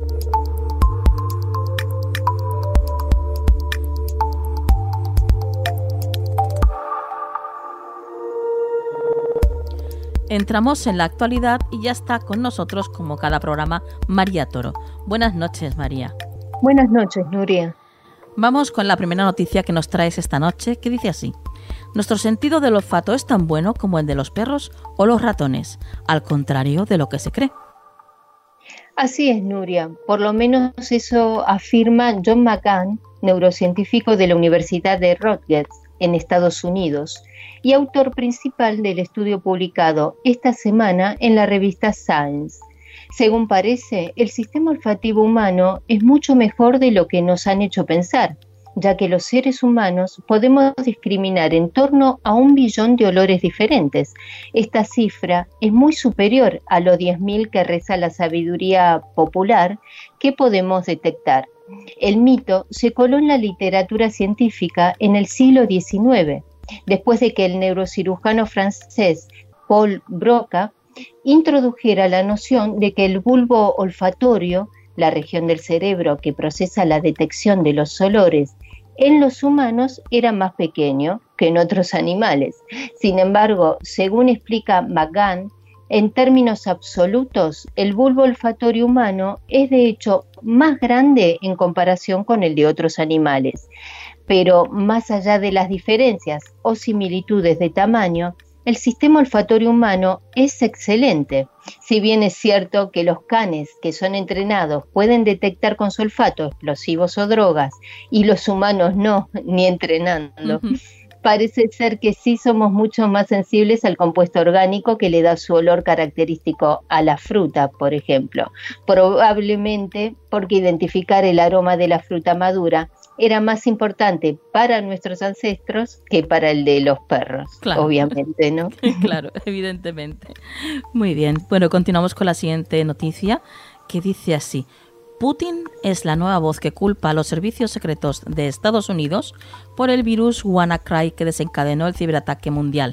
Entramos en la actualidad y ya está con nosotros, como cada programa, María Toro. Buenas noches, María. Buenas noches, Nuria. Vamos con la primera noticia que nos traes esta noche, que dice así: nuestro sentido del olfato es tan bueno como el de los perros o los ratones, al contrario de lo que se cree. Así es, Nuria. Por lo menos eso afirma John McCann, neurocientífico de la Universidad de Rutgers, en Estados Unidos, y autor principal del estudio publicado esta semana en la revista Science. Según parece, el sistema olfativo humano es mucho mejor de lo que nos han hecho pensar. ya que los seres humanos podemos discriminar en torno a un billón de olores diferentes. Esta cifra es muy superior a los diez mil que reza la sabiduría popular que podemos detectar. El mito se coló en la literatura científica en el siglo diecinueve, después de que el neurocirujano francés Paul Broca introdujera la noción de que el bulbo olfatorio, la región del cerebro que procesa la detección de los olores, en los humanos era más pequeño que en otros animales. Sin embargo, según explica McGann, en términos absolutos, el bulbo olfatorio humano es de hecho más grande en comparación con el de otros animales. Pero más allá de las diferencias o similitudes de tamaño, el sistema olfatorio humano es excelente. Si bien es cierto que los canes que son entrenados pueden detectar con su olfato explosivos o drogas y los humanos no, ni entrenando, uh-huh. Parece ser que sí somos mucho más sensibles al compuesto orgánico que le da su olor característico a la fruta, por ejemplo. Probablemente porque identificar el aroma de la fruta madura era más importante para nuestros ancestros que para el de los perros, claro. Obviamente, ¿no? Claro, evidentemente. Muy bien. Bueno, continuamos con la siguiente noticia, que dice así: Putin es la nueva voz que culpa a los servicios secretos de Estados Unidos por el virus WannaCry que desencadenó el ciberataque mundial.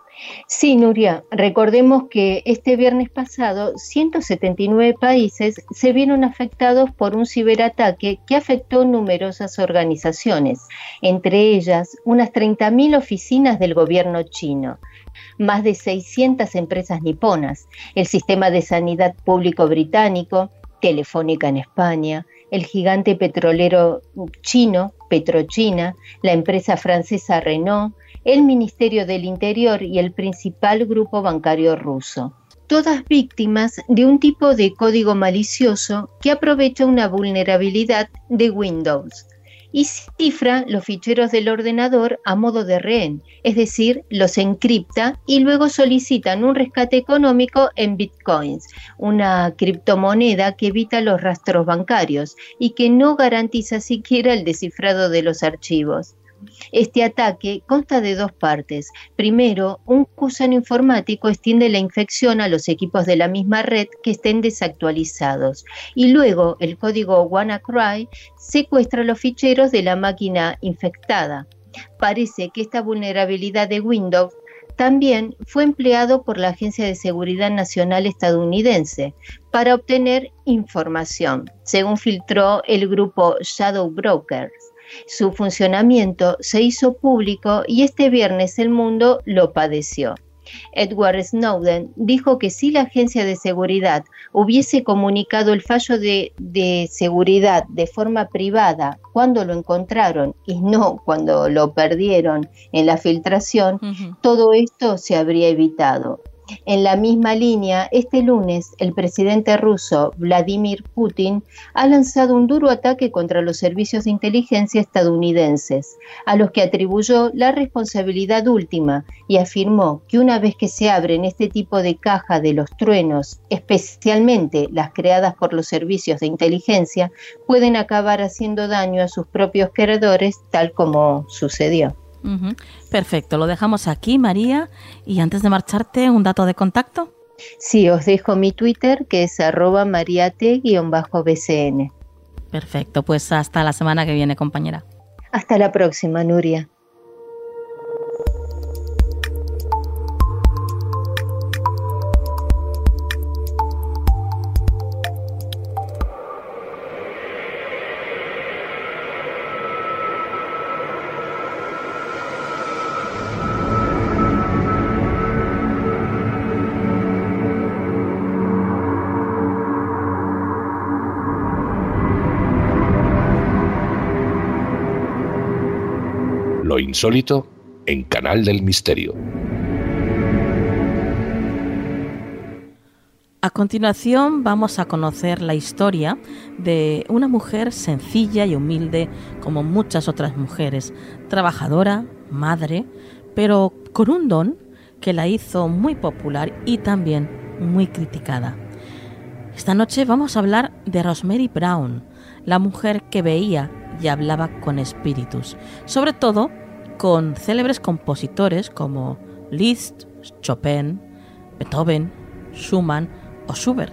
Sí, Nuria, recordemos que este viernes pasado ciento setenta y nueve países se vieron afectados por un ciberataque que afectó numerosas organizaciones, entre ellas unas treinta mil oficinas del gobierno chino, más de seiscientas empresas niponas, el sistema de sanidad público británico, Telefónica en España, el gigante petrolero chino, Petrochina, la empresa francesa Renault, el Ministerio del Interior y el principal grupo bancario ruso. Todas víctimas de un tipo de código malicioso que aprovecha una vulnerabilidad de Windows y cifra los ficheros del ordenador a modo de rehén, es decir, los encripta y luego solicitan un rescate económico en bitcoins, una criptomoneda que evita los rastros bancarios y que no garantiza siquiera el descifrado de los archivos. Este ataque consta de dos partes. Primero, un gusano informático extiende la infección a los equipos de la misma red que estén desactualizados. Y luego, el código WannaCry secuestra los ficheros de la máquina infectada. Parece que esta vulnerabilidad de Windows también fue empleado por la Agencia de Seguridad Nacional estadounidense para obtener información, según filtró el grupo Shadow Brokers. Su funcionamiento se hizo público y este viernes el mundo lo padeció. Edward Snowden dijo que si la agencia de seguridad hubiese comunicado el fallo de, de seguridad de forma privada cuando lo encontraron y no cuando lo perdieron en la filtración, uh-huh. todo esto se habría evitado. En la misma línea, este lunes, el presidente ruso Vladimir Putin ha lanzado un duro ataque contra los servicios de inteligencia estadounidenses, a los que atribuyó la responsabilidad última y afirmó que una vez que se abren este tipo de caja de los truenos, especialmente las creadas por los servicios de inteligencia, pueden acabar haciendo daño a sus propios creadores, tal como sucedió. Uh-huh. Perfecto, lo dejamos aquí, María. Y antes de marcharte, ¿un dato de contacto? Sí, os dejo mi Twitter, que es arroba mariate guión bajo B C N. Perfecto, pues hasta la semana que viene, compañera. Hasta la próxima, Nuria. Lo insólito en Canal del Misterio. A continuación vamos a conocer la historia de una mujer sencilla y humilde como muchas otras mujeres, trabajadora, madre, pero con un don que la hizo muy popular y también muy criticada. Esta noche vamos a hablar de Rosemary Brown, la mujer que veía y hablaba con espíritus, sobre todo con célebres compositores como Liszt, Chopin, Beethoven, Schumann o Schubert,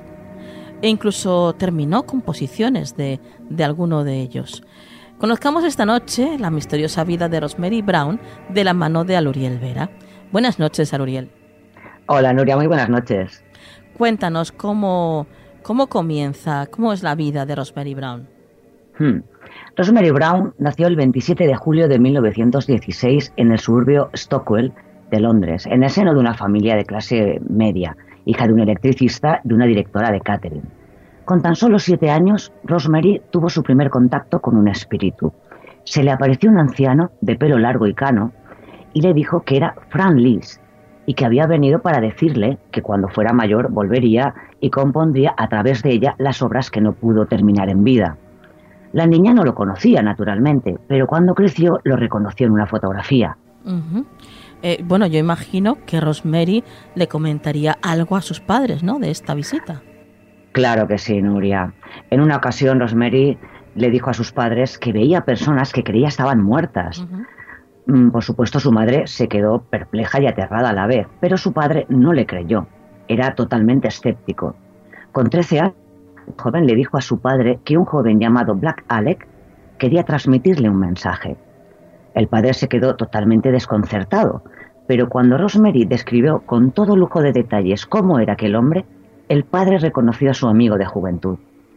e incluso terminó composiciones de, de alguno de ellos. Conozcamos esta noche la misteriosa vida de Rosemary Brown de la mano de Aluriel Vera. Buenas noches, Aluriel. Hola, Nuria, muy buenas noches. Cuéntanos cómo, cómo comienza, cómo es la vida de Rosemary Brown. Hmm. Rosemary Brown nació el veintisiete de julio de mil novecientos dieciséis en el suburbio Stockwell de Londres, en el seno de una familia de clase media, hija de un electricista y una directora de catering. Con tan solo siete años, Rosemary tuvo su primer contacto con un espíritu. Se le apareció un anciano de pelo largo y cano y le dijo que era Frank Liszt y que había venido para decirle que cuando fuera mayor volvería y compondría a través de ella las obras que no pudo terminar en vida. La niña no lo conocía, naturalmente, pero cuando creció lo reconoció en una fotografía. Uh-huh. Eh, bueno, yo imagino que Rosemary le comentaría algo a sus padres, ¿no?, de esta visita. Claro que sí, Nuria. En una ocasión Rosemary le dijo a sus padres que veía personas que creía estaban muertas. Uh-huh. Por supuesto, su madre se quedó perpleja y aterrada a la vez, pero su padre no le creyó. Era totalmente escéptico. Con trece años, el joven le dijo a su padre que un joven llamado Black Alec quería transmitirle un mensaje. El padre se quedó totalmente desconcertado, pero cuando Rosemary describió con todo lujo de detalles cómo era aquel hombre, el padre reconoció a su amigo de juventud.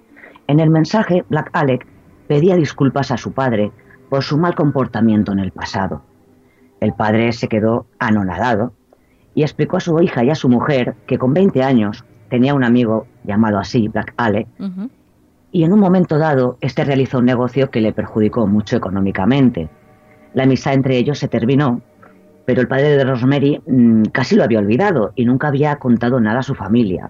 En el mensaje, Black Alec pedía disculpas a su padre por su mal comportamiento en el pasado. El padre se quedó anonadado y explicó a su hija y a su mujer que con veinte años tenía un amigo llamado así, Black Alec, uh-huh. y en un momento dado este realizó un negocio que le perjudicó mucho económicamente. La amistad entre ellos se terminó, pero el padre de Rosemary mmm, casi lo había olvidado y nunca había contado nada a su familia.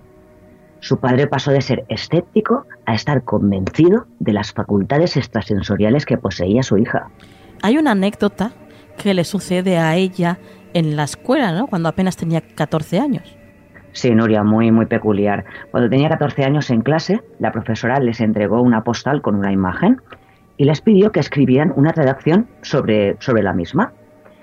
Su padre pasó de ser escéptico a estar convencido de las facultades extrasensoriales que poseía su hija. Hay una anécdota que le sucede a ella en la escuela, ¿no?, cuando apenas tenía catorce años. Sí, Nuria, muy, muy peculiar. Cuando tenía catorce años en clase, la profesora les entregó una postal con una imagen y les pidió que escribieran una redacción sobre, sobre la misma.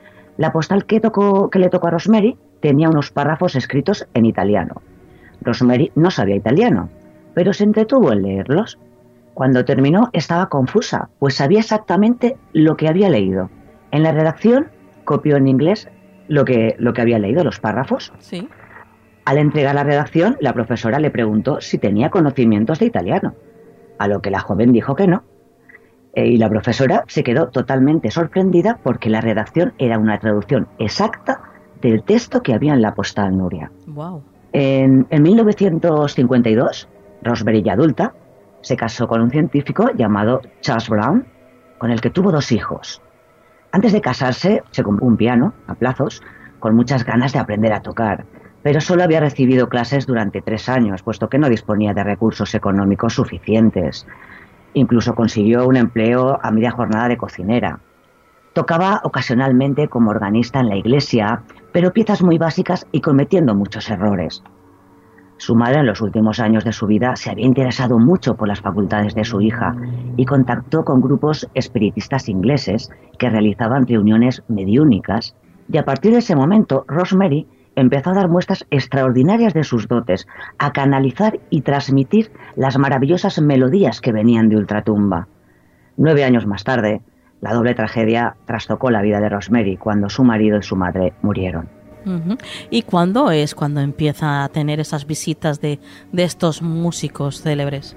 La postal que, tocó, que le tocó a Rosemary tenía unos párrafos escritos en italiano. Rosemary no sabía italiano, pero se entretuvo en leerlos. Cuando terminó estaba confusa, pues sabía exactamente lo que había leído. En la redacción copió en inglés lo que, lo que había leído, los párrafos. Sí. Al entregar la redacción, la profesora le preguntó si tenía conocimientos de italiano, a lo que la joven dijo que no. Eh, y la profesora se quedó totalmente sorprendida porque la redacción era una traducción exacta del texto que había en la postal, Nuria. Wow. En, en mil novecientos cincuenta y dos, Rosemary, ya adulta, se casó con un científico llamado Charles Brown, con el que tuvo dos hijos. Antes de casarse, se compró un piano a plazos, con muchas ganas de aprender a tocar, pero solo había recibido clases durante tres años, puesto que no disponía de recursos económicos suficientes. Incluso consiguió un empleo a media jornada de cocinera. Tocaba ocasionalmente como organista en la iglesia, pero piezas muy básicas y cometiendo muchos errores. Su madre en los últimos años de su vida se había interesado mucho por las facultades de su hija y contactó con grupos espiritistas ingleses que realizaban reuniones mediúnicas, y a partir de ese momento Rosemary empezó a dar muestras extraordinarias de sus dotes, a canalizar y transmitir las maravillosas melodías que venían de ultratumba. Nueve años más tarde, la doble tragedia trastocó la vida de Rosemary cuando su marido y su madre murieron. Uh-huh. ¿Y cuándo es cuando empieza a tener esas visitas de, de estos músicos célebres?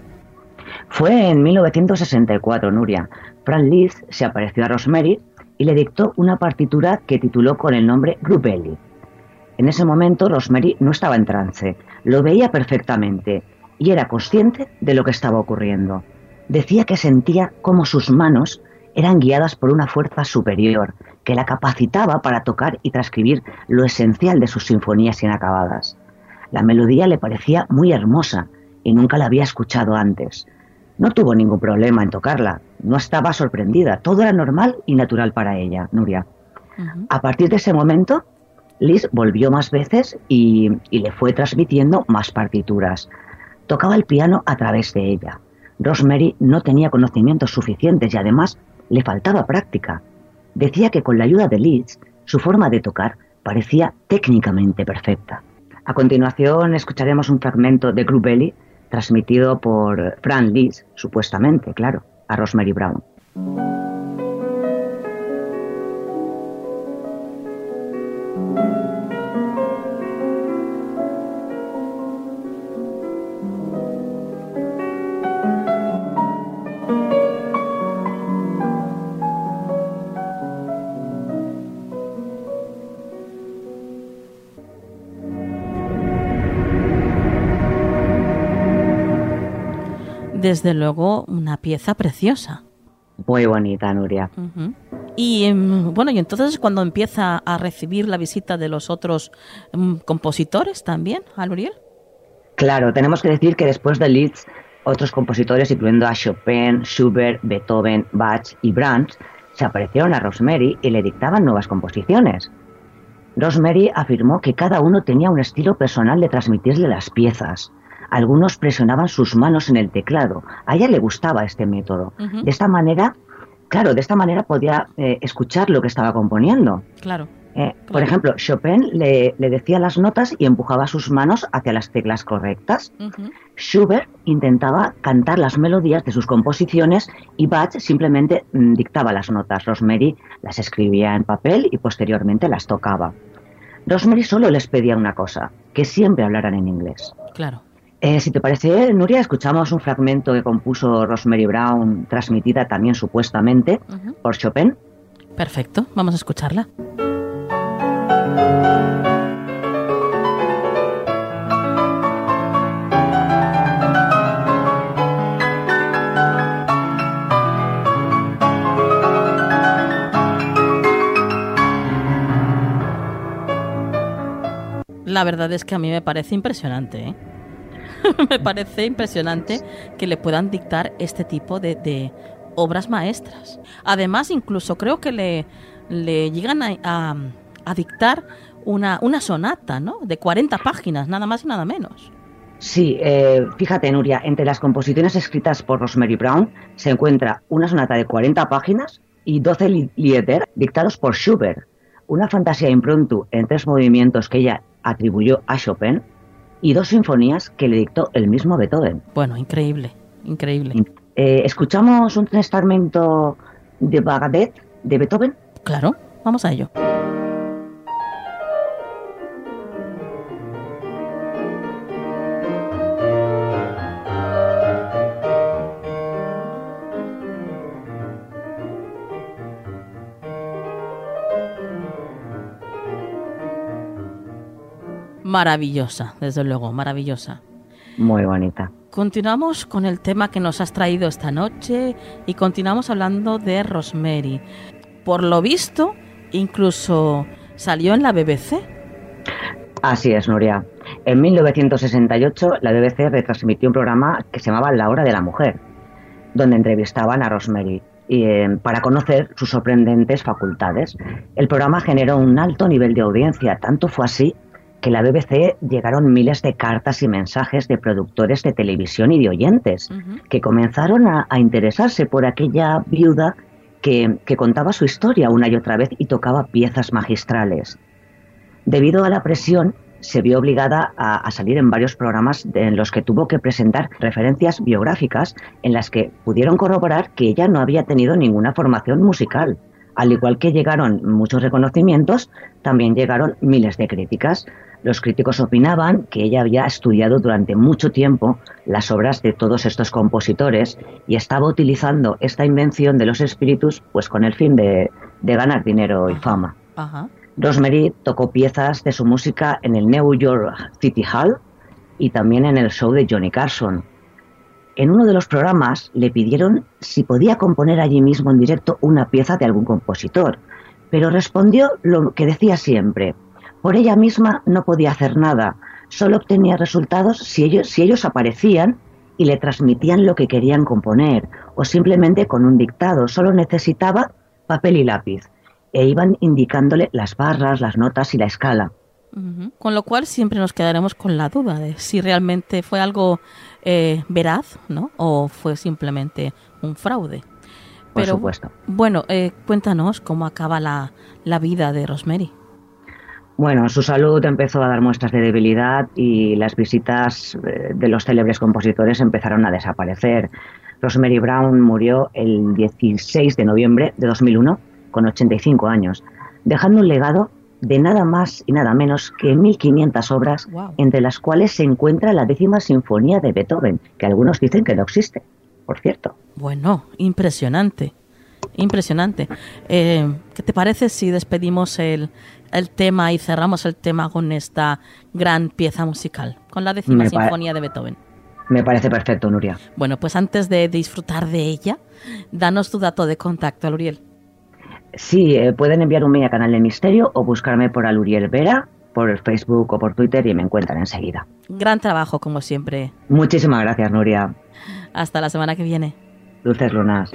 Fue en mil novecientos sesenta y cuatro, Nuria. Frank Liszt se apareció a Rosemary y le dictó una partitura que tituló con el nombre Rubelli. En ese momento Rosemary no estaba en trance, lo veía perfectamente y era consciente de lo que estaba ocurriendo. Decía que sentía cómo sus manos eran guiadas por una fuerza superior que la capacitaba para tocar y transcribir lo esencial de sus sinfonías inacabadas. La melodía le parecía muy hermosa y nunca la había escuchado antes. No tuvo ningún problema en tocarla, no estaba sorprendida, todo era normal y natural para ella, Nuria. Uh-huh. A partir de ese momento, Liszt volvió más veces y, y le fue transmitiendo más partituras. Tocaba el piano a través de ella. Rosemary no tenía conocimientos suficientes y además le faltaba práctica. Decía que con la ayuda de Leeds, su forma de tocar parecía técnicamente perfecta. A continuación escucharemos un fragmento de Blue Belly transmitido por Fran Leeds, supuestamente, claro, a Rosemary Brown. Desde luego, una pieza preciosa. Muy bonita, Nuria. Uh-huh. Y um, bueno, y entonces cuando empieza a recibir la visita de los otros um, compositores también, Aluriel. Claro, tenemos que decir que después de Liszt, otros compositores, incluyendo a Chopin, Schubert, Beethoven, Bach y Brahms, se aparecieron a Rosemary y le dictaban nuevas composiciones. Rosemary afirmó que cada uno tenía un estilo personal de transmitirle las piezas. Algunos presionaban sus manos en el teclado. A ella le gustaba este método. Uh-huh. De esta manera, claro, de esta manera podía eh, escuchar lo que estaba componiendo. Claro. Eh, claro. Por ejemplo, Chopin le, le decía las notas y empujaba sus manos hacia las teclas correctas. Uh-huh. Schubert intentaba cantar las melodías de sus composiciones y Bach simplemente mm, dictaba las notas. Rosemary las escribía en papel y posteriormente las tocaba. Rosemary solo les pedía una cosa, que siempre hablaran en inglés. Claro. Eh, si te parece, Nuria, escuchamos un fragmento que compuso Rosemary Brown, transmitida también supuestamente uh-huh. por Chopin. Perfecto, vamos a escucharla. La verdad es que a mí me parece impresionante, ¿eh? Me parece impresionante que le puedan dictar este tipo de, de obras maestras. Además, incluso creo que le, le llegan a, a, a dictar una, una sonata, ¿no? De cuarenta páginas, nada más y nada menos. Sí, eh, fíjate, Nuria, entre las composiciones escritas por Rosemary Brown se encuentra una sonata de cuarenta páginas y doce lieder dictados por Schubert, una fantasía impromptu en tres movimientos que ella atribuyó a Chopin, y dos sinfonías que le dictó el mismo Beethoven. Bueno, increíble, increíble. Eh, ¿Escuchamos un fragmento de Bagadette de Beethoven? Claro, vamos a ello. Maravillosa, desde luego, maravillosa. Muy bonita. Continuamos con el tema que nos has traído esta noche y continuamos hablando de Rosemary. Por lo visto, incluso salió en la B B C. Así es, Nuria. En mil novecientos sesenta y ocho, la B B C retransmitió un programa que se llamaba La Hora de la Mujer, donde entrevistaban a Rosemary y, eh, para conocer sus sorprendentes facultades. El programa generó un alto nivel de audiencia, tanto fue así que la B B C llegaron miles de cartas y mensajes de productores de televisión y de oyentes uh-huh. que comenzaron a, a interesarse por aquella viuda que, que contaba su historia una y otra vez y tocaba piezas magistrales. Debido a la presión, se vio obligada a, a salir en varios programas de, en los que tuvo que presentar referencias biográficas en las que pudieron corroborar que ella no había tenido ninguna formación musical. Al igual que llegaron muchos reconocimientos, también llegaron miles de críticas. Los críticos opinaban que ella había estudiado durante mucho tiempo las obras de todos estos compositores y estaba utilizando esta invención de los espíritus pues con el fin de, de ganar dinero y fama. Ajá. Rosemary tocó piezas de su música en el New York City Hall y también en el show de Johnny Carson. En uno de los programas le pidieron si podía componer allí mismo en directo una pieza de algún compositor, pero respondió lo que decía siempre: por ella misma no podía hacer nada, solo obtenía resultados si ellos, si ellos aparecían y le transmitían lo que querían componer, o simplemente con un dictado, solo necesitaba papel y lápiz, e iban indicándole las barras, las notas y la escala. Uh-huh. Con lo cual siempre nos quedaremos con la duda de si realmente fue algo eh, veraz, ¿no? O fue simplemente un fraude. Por Pero, supuesto. Bueno, eh, cuéntanos cómo acaba la, la vida de Rosemary. Bueno, su salud empezó a dar muestras de debilidad y las visitas de los célebres compositores empezaron a desaparecer. Rosemary Brown murió el dieciséis de noviembre de dos mil uno con ochenta y cinco años, dejando un legado de nada más y nada menos que mil quinientas obras, wow. entre las cuales se encuentra la décima sinfonía de Beethoven, que algunos dicen que no existe, por cierto. Bueno, impresionante, impresionante. Eh, ¿Qué te parece si despedimos el, el tema y cerramos el tema con esta gran pieza musical, con la décima sinfonía de Beethoven? Me parece perfecto, Nuria. Bueno, pues antes de disfrutar de ella, danos tu dato de contacto, Aluriel. Sí, eh, pueden enviar un mail a Canal del Misterio o buscarme por Aluriel Vera, por Facebook o por Twitter y me encuentran enseguida. Gran trabajo, como siempre. Muchísimas gracias, Nuria. Hasta la semana que viene. Dulces lunas.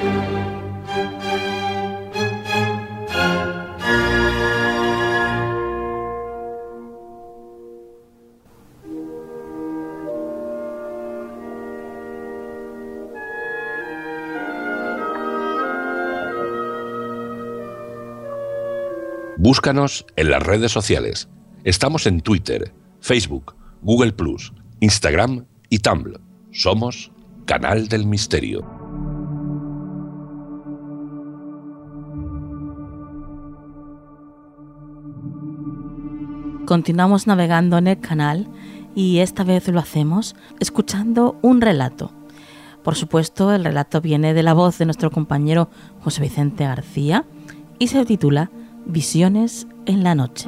Búscanos en las redes sociales. Estamos en Twitter, Facebook, Google plus, Instagram y Tumblr. Somos Canal del Misterio. Continuamos navegando en el canal y esta vez lo hacemos escuchando un relato. Por supuesto, el relato viene de la voz de nuestro compañero José Vicente García y se titula Visiones en la noche.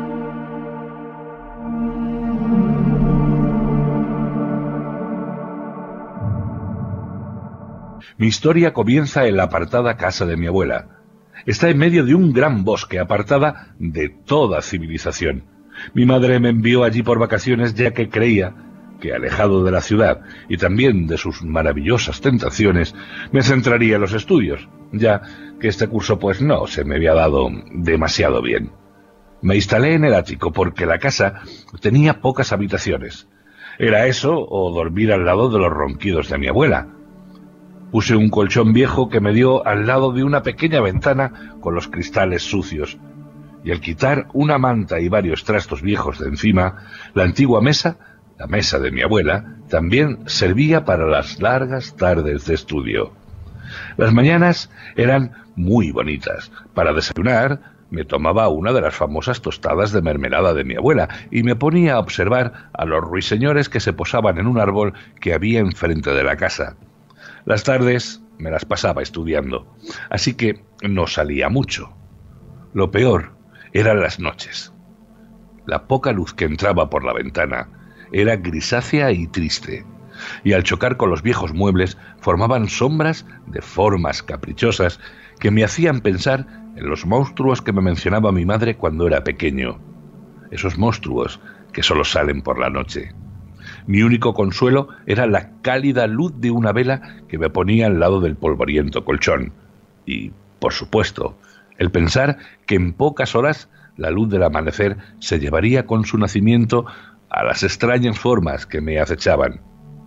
Mi historia comienza en la apartada casa de mi abuela. Está en medio de un gran bosque, apartada de toda civilización. Mi madre me envió allí por vacaciones ya que creía que, alejado de la ciudad y también de sus maravillosas tentaciones, me centraría en los estudios, ya que este curso pues no se me había dado demasiado bien. Me instalé en el ático porque la casa tenía pocas habitaciones. Era eso o dormir al lado de los ronquidos de mi abuela. Puse un colchón viejo que me dio al lado de una pequeña ventana con los cristales sucios, y al quitar una manta y varios trastos viejos de encima, la antigua mesa, la mesa de mi abuela, también servía para las largas tardes de estudio. Las mañanas eran muy bonitas. Para desayunar me tomaba una de las famosas tostadas de mermelada de mi abuela y me ponía a observar a los ruiseñores que se posaban en un árbol que había enfrente de la casa. Las tardes me las pasaba estudiando, así que no salía mucho. Lo peor eran las noches. La poca luz que entraba por la ventana era grisácea y triste, y al chocar con los viejos muebles formaban sombras de formas caprichosas que me hacían pensar en los monstruos que me mencionaba mi madre cuando era pequeño. Esos monstruos que solo salen por la noche. Mi único consuelo era la cálida luz de una vela que me ponía al lado del polvoriento colchón. Y, por supuesto, el pensar que en pocas horas la luz del amanecer se llevaría con su nacimiento a las extrañas formas que me acechaban.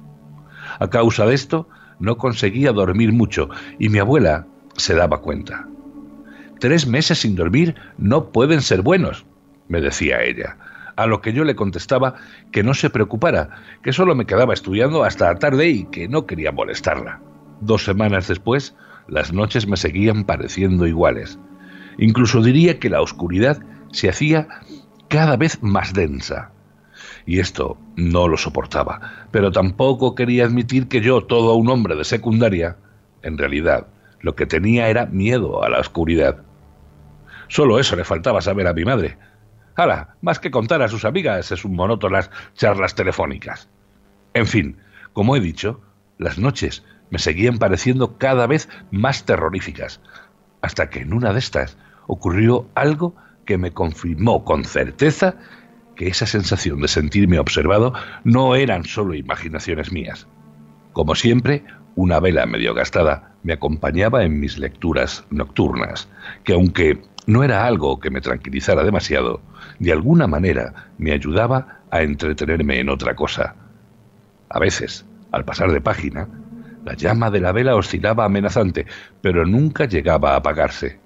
A causa de esto, no conseguía dormir mucho y mi abuela se daba cuenta. Tres meses sin dormir no pueden ser buenos, me decía ella, a lo que yo le contestaba que no se preocupara, que solo me quedaba estudiando hasta la tarde y que no quería molestarla. Dos semanas después, las noches me seguían pareciendo iguales. Incluso diría que la oscuridad se hacía cada vez más densa. Y esto no lo soportaba, pero tampoco quería admitir que yo, todo un hombre de secundaria, en realidad, lo que tenía era miedo a la oscuridad. Solo eso le faltaba saber a mi madre. ¡Hala! Más que contar a sus amigas en sus monótonas charlas telefónicas. En fin, como he dicho, las noches me seguían pareciendo cada vez más terroríficas, hasta que en una de estas ocurrió algo que me confirmó con certeza que esa sensación de sentirme observado no eran solo imaginaciones mías. Como siempre, una vela medio gastada me acompañaba en mis lecturas nocturnas, que aunque No era algo que me tranquilizara demasiado. De alguna manera me ayudaba a entretenerme en otra cosa. A veces, al pasar de página, la llama de la vela oscilaba amenazante, pero nunca llegaba a apagarse.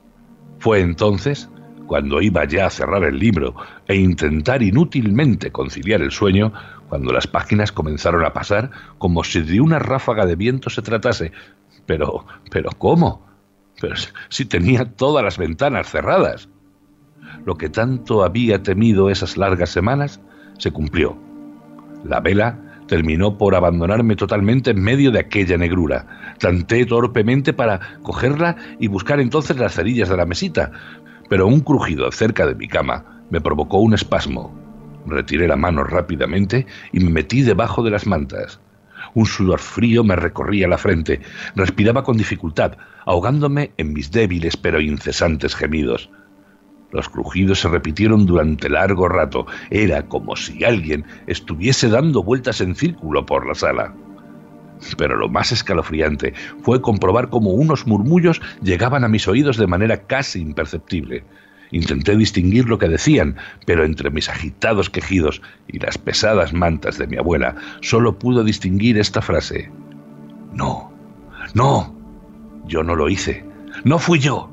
Fue entonces, cuando iba ya a cerrar el libro e intentar inútilmente conciliar el sueño, cuando las páginas comenzaron a pasar como si de una ráfaga de viento se tratase. Pero, pero ¿cómo? Pero si tenía todas las ventanas cerradas. Lo que tanto había temido esas largas semanas se cumplió. La vela terminó por abandonarme totalmente en medio de aquella negrura. Tanté torpemente para cogerla y buscar entonces las cerillas de la mesita, pero un crujido cerca de mi cama me provocó un espasmo. Retiré la mano rápidamente y me metí debajo de las mantas. Un sudor frío me recorría la frente. Respiraba con dificultad, ahogándome en mis débiles pero incesantes gemidos. Los crujidos se repitieron durante largo rato. Era como si alguien estuviese dando vueltas en círculo por la sala. Pero lo más escalofriante fue comprobar cómo unos murmullos llegaban a mis oídos de manera casi imperceptible. Intenté distinguir lo que decían, pero entre mis agitados quejidos y las pesadas mantas de mi abuela, solo pude distinguir esta frase. No, no, yo no lo hice, no fui yo.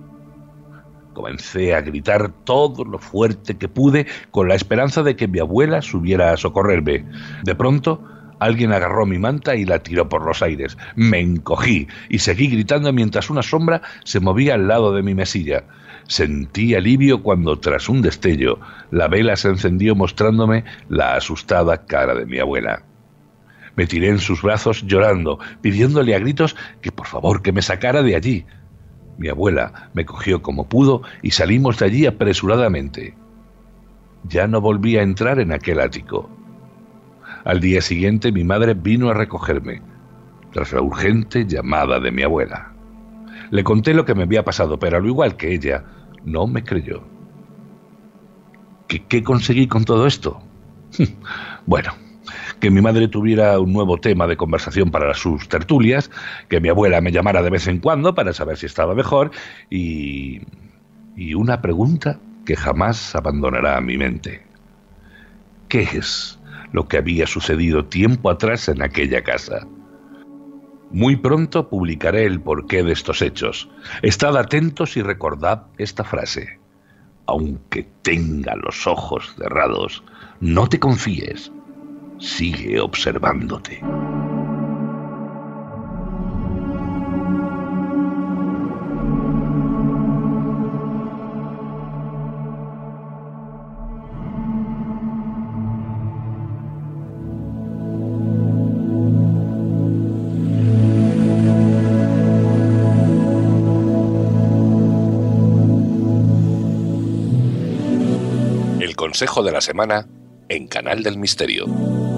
Comencé a gritar todo lo fuerte que pude con la esperanza de que mi abuela subiera a socorrerme. De pronto, alguien agarró mi manta y la tiró por los aires. Me encogí y seguí gritando mientras una sombra se movía al lado de mi mesilla. Sentí alivio cuando, tras un destello, la vela se encendió mostrándome la asustada cara de mi abuela. Me tiré en sus brazos llorando, pidiéndole a gritos que por favor que me sacara de allí. Mi abuela me cogió como pudo y salimos de allí apresuradamente. Ya no volví a entrar en aquel ático. Al día siguiente mi madre vino a recogerme, tras la urgente llamada de mi abuela. Le conté lo que me había pasado, pero al igual que ella, no me creyó. ¿Qué, qué conseguí con todo esto? Bueno, que mi madre tuviera un nuevo tema de conversación para sus tertulias, que mi abuela me llamara de vez en cuando para saber si estaba mejor, y, y una pregunta que jamás abandonará mi mente. ¿Qué es lo que había sucedido tiempo atrás en aquella casa? Muy pronto publicaré el porqué de estos hechos. Estad atentos y recordad esta frase. Aunque tenga los ojos cerrados, no te confíes. Sigue observándote. El consejo de la semana en Canal del Misterio.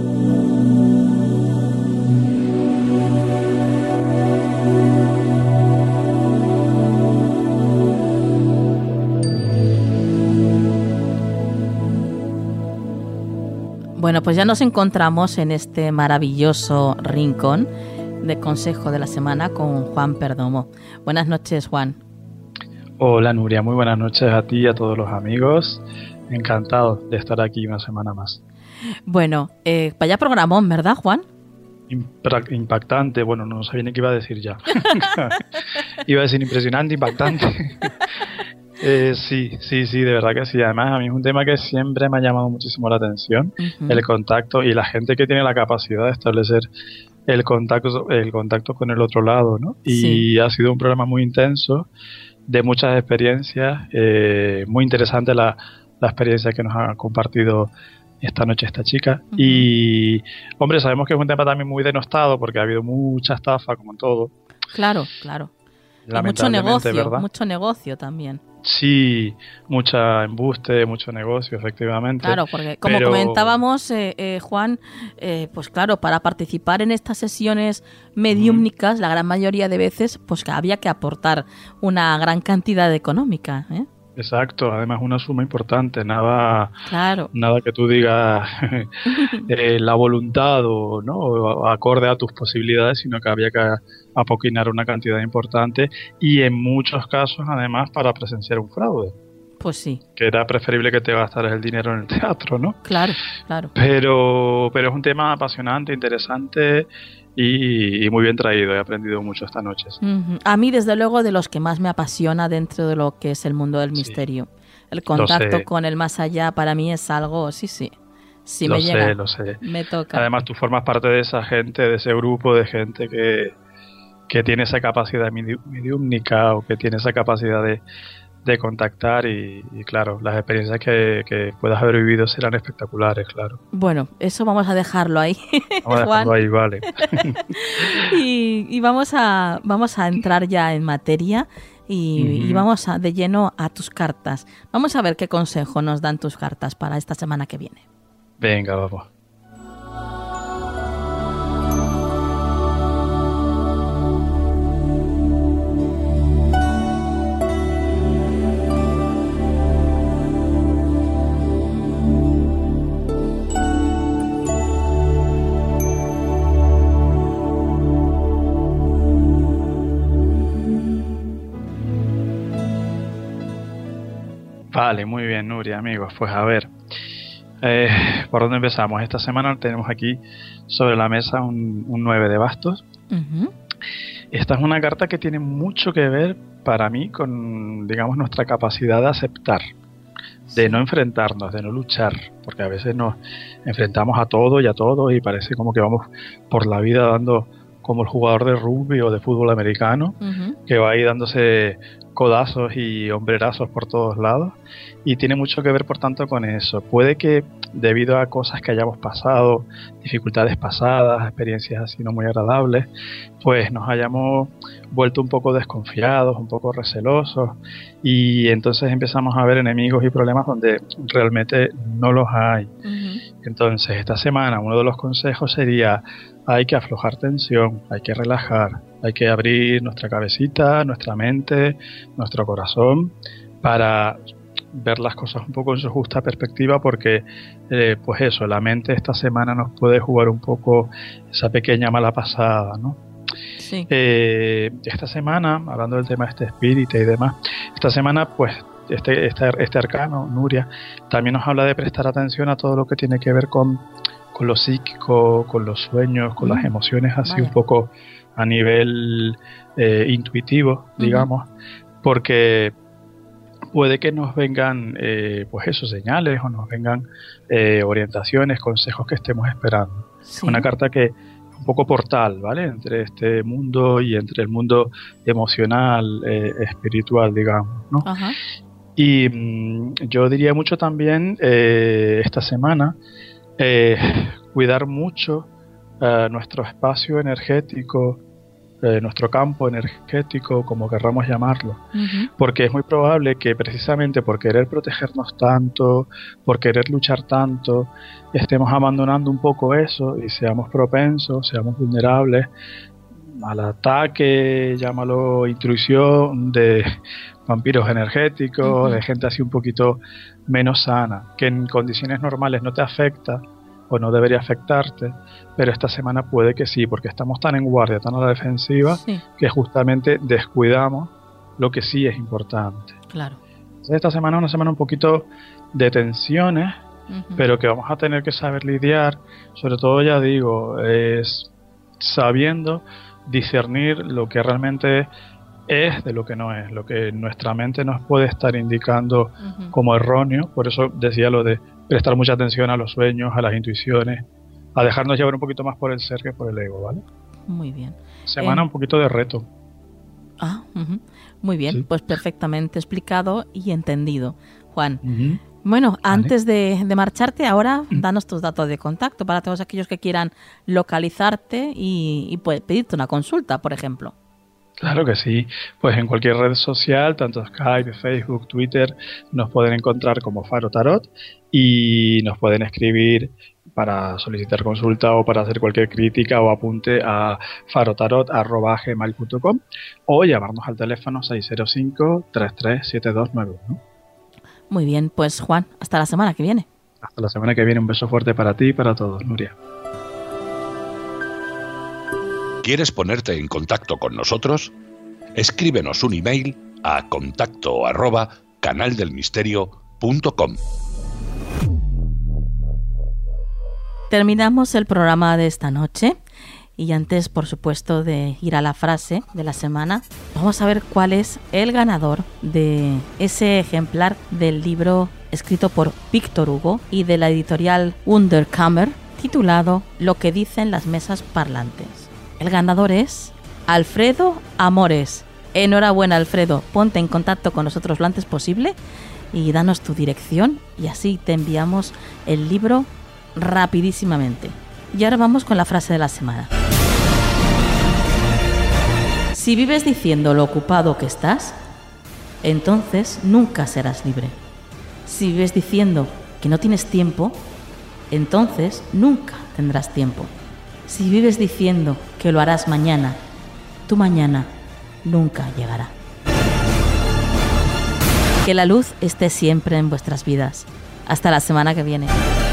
Bueno, pues ya nos encontramos en este maravilloso rincón de consejo de la semana con Juan Perdomo. Buenas noches, Juan. Hola, Nuria. Muy buenas noches a ti y a todos los amigos. Encantado de estar aquí una semana más. Bueno, eh, vaya programón, ¿verdad, Juan? Impra- impactante. Bueno, no sabía ni qué iba a decir ya. Iba a decir impresionante, impactante. Eh, sí, sí, sí, de verdad que sí. Además, a mí es un tema que siempre me ha llamado muchísimo la atención, uh-huh. El contacto y la gente que tiene la capacidad de establecer el contacto, el contacto con el otro lado, ¿no? Y sí. Ha sido un programa muy intenso, de muchas experiencias, eh, muy interesante la, la experiencia que nos ha compartido esta noche esta chica. Uh-huh. Y, hombre, sabemos que es un tema también muy denostado porque ha habido mucha estafa, como en todo. Claro, claro. Y mucho negocio, ¿verdad? Mucho negocio también. Sí, mucha embuste, mucho negocio, efectivamente. Claro, porque como pero... comentábamos, eh, eh, Juan, eh, pues claro, para participar en estas sesiones mediúmnicas, mm. la gran mayoría de veces, pues que había que aportar una gran cantidad económica, ¿eh? Exacto, además una suma importante, nada, claro. nada que tú digas eh, la voluntad o no o acorde a tus posibilidades, sino que había que apoquinar una cantidad importante y en muchos casos además para presenciar un fraude. Pues sí. Que era preferible que te gastaras el dinero en el teatro, ¿no? Claro, claro. Pero, pero es un tema apasionante, interesante y, y muy bien traído. He aprendido mucho esta noche. Sí. Uh-huh. A mí, desde luego, de los que más me apasiona dentro de lo que es el mundo del misterio. Sí. El contacto con el más allá para mí es algo, sí, sí. Sí, lo me sé, llega. lo sé. Me toca. Además, tú formas parte de esa gente, de ese grupo de gente que, que tiene esa capacidad mediúmnica o que tiene esa capacidad de de contactar y, y claro, las experiencias que, que puedas haber vivido serán espectaculares, claro. Bueno, eso vamos a dejarlo ahí. Vamos a dejarlo ahí, vale. y, y vamos a vamos a entrar ya en materia y, uh-huh. y vamos a, de lleno a tus cartas. Vamos a ver qué consejo nos dan tus cartas para esta semana que viene. Venga, vamos. Vale, muy bien, Nuria, amigos. Pues a ver, eh, ¿por dónde empezamos? Esta semana tenemos aquí sobre la mesa un, un nueve de bastos. Uh-huh. Esta es una carta que tiene mucho que ver para mí con, digamos, nuestra capacidad de aceptar, de no enfrentarnos, de no luchar, porque a veces nos enfrentamos a todo y a todo y parece como que vamos por la vida dando como el jugador de rugby o de fútbol americano, uh-huh. que va ahí dándose codazos y hombrerazos por todos lados, y tiene mucho que ver por tanto con eso. Puede que debido a cosas que hayamos pasado, dificultades pasadas, experiencias así no muy agradables, pues nos hayamos vuelto un poco desconfiados, un poco recelosos, y entonces empezamos a ver enemigos y problemas donde realmente no los hay. Uh-huh. Entonces esta semana uno de los consejos sería: hay que aflojar tensión, hay que relajar, hay que abrir nuestra cabecita, nuestra mente, nuestro corazón para ver las cosas un poco en su justa perspectiva, porque eh, pues eso, la mente esta semana nos puede jugar un poco esa pequeña mala pasada, ¿no? Sí. Eh, esta semana, hablando del tema de este espíritu y demás, esta semana pues este, este, este arcano, Nuria, también nos habla de prestar atención a todo lo que tiene que ver con con lo psíquico, con los sueños, con mm. las emociones así Vaya. un poco a nivel eh, intuitivo, digamos, uh-huh. porque puede que nos vengan eh, pues esos señales o nos vengan eh, orientaciones, consejos que estemos esperando. Sí. Una carta que un poco portal, ¿vale? Entre este mundo y entre el mundo emocional, eh, espiritual, digamos, ¿no? Uh-huh. Y mmm, yo diría mucho también eh, esta semana Eh, cuidar mucho eh, nuestro espacio energético, eh, nuestro campo energético, como querramos llamarlo, uh-huh. porque es muy probable que precisamente por querer protegernos tanto, por querer luchar tanto, estemos abandonando un poco eso y seamos propensos, seamos vulnerables al ataque, llámalo intrusión, de vampiros energéticos, uh-huh. de gente así un poquito menos sana, que en condiciones normales no te afecta o no debería afectarte, pero esta semana puede que sí, porque estamos tan en guardia, tan a la defensiva, sí. que justamente descuidamos lo que sí es importante. Claro. Entonces esta semana es una semana un poquito de tensiones, uh-huh. pero que vamos a tener que saber lidiar, sobre todo, ya digo, es sabiendo discernir lo que realmente es de lo que no es, lo que nuestra mente nos puede estar indicando uh-huh. como erróneo. Por eso decía lo de prestar mucha atención a los sueños, a las intuiciones, a dejarnos llevar un poquito más por el ser que por el ego, ¿vale? Muy bien. Semana eh... un poquito de reto. Ah, uh-huh. Muy bien, sí. Pues perfectamente explicado y entendido, Juan. Uh-huh. Bueno, vale. antes de, de marcharte, ahora danos tus datos de contacto para todos aquellos que quieran localizarte y, y pues, pedirte una consulta, por ejemplo. Claro que sí, pues en cualquier red social, tanto Skype, Facebook, Twitter, nos pueden encontrar como Faro Tarot y nos pueden escribir para solicitar consulta o para hacer cualquier crítica o apunte a farotarot arroba gmail punto com o llamarnos al teléfono seis cero cinco, tres tres siete dos nueve uno. Muy bien, pues Juan, hasta la semana que viene. Hasta la semana que viene, un beso fuerte para ti y para todos, Nuria. ¿Quieres ponerte en contacto con nosotros? Escríbenos un email a contacto arroba canaldelmisterio.com. Terminamos el programa de esta noche y antes, por supuesto, de ir a la frase de la semana, vamos a ver cuál es el ganador de ese ejemplar del libro escrito por Víctor Hugo y de la editorial Wunderkammer, titulado Lo que dicen las mesas parlantes. El ganador es Alfredo Amores. Enhorabuena, Alfredo. Ponte en contacto con nosotros lo antes posible y danos tu dirección y así te enviamos el libro rapidísimamente. Y ahora vamos con la frase de la semana. Si vives diciendo lo ocupado que estás, entonces nunca serás libre. Si vives diciendo que no tienes tiempo, entonces nunca tendrás tiempo. Si vives diciendo que lo harás mañana, tu mañana nunca llegará. Que la luz esté siempre en vuestras vidas. Hasta la semana que viene.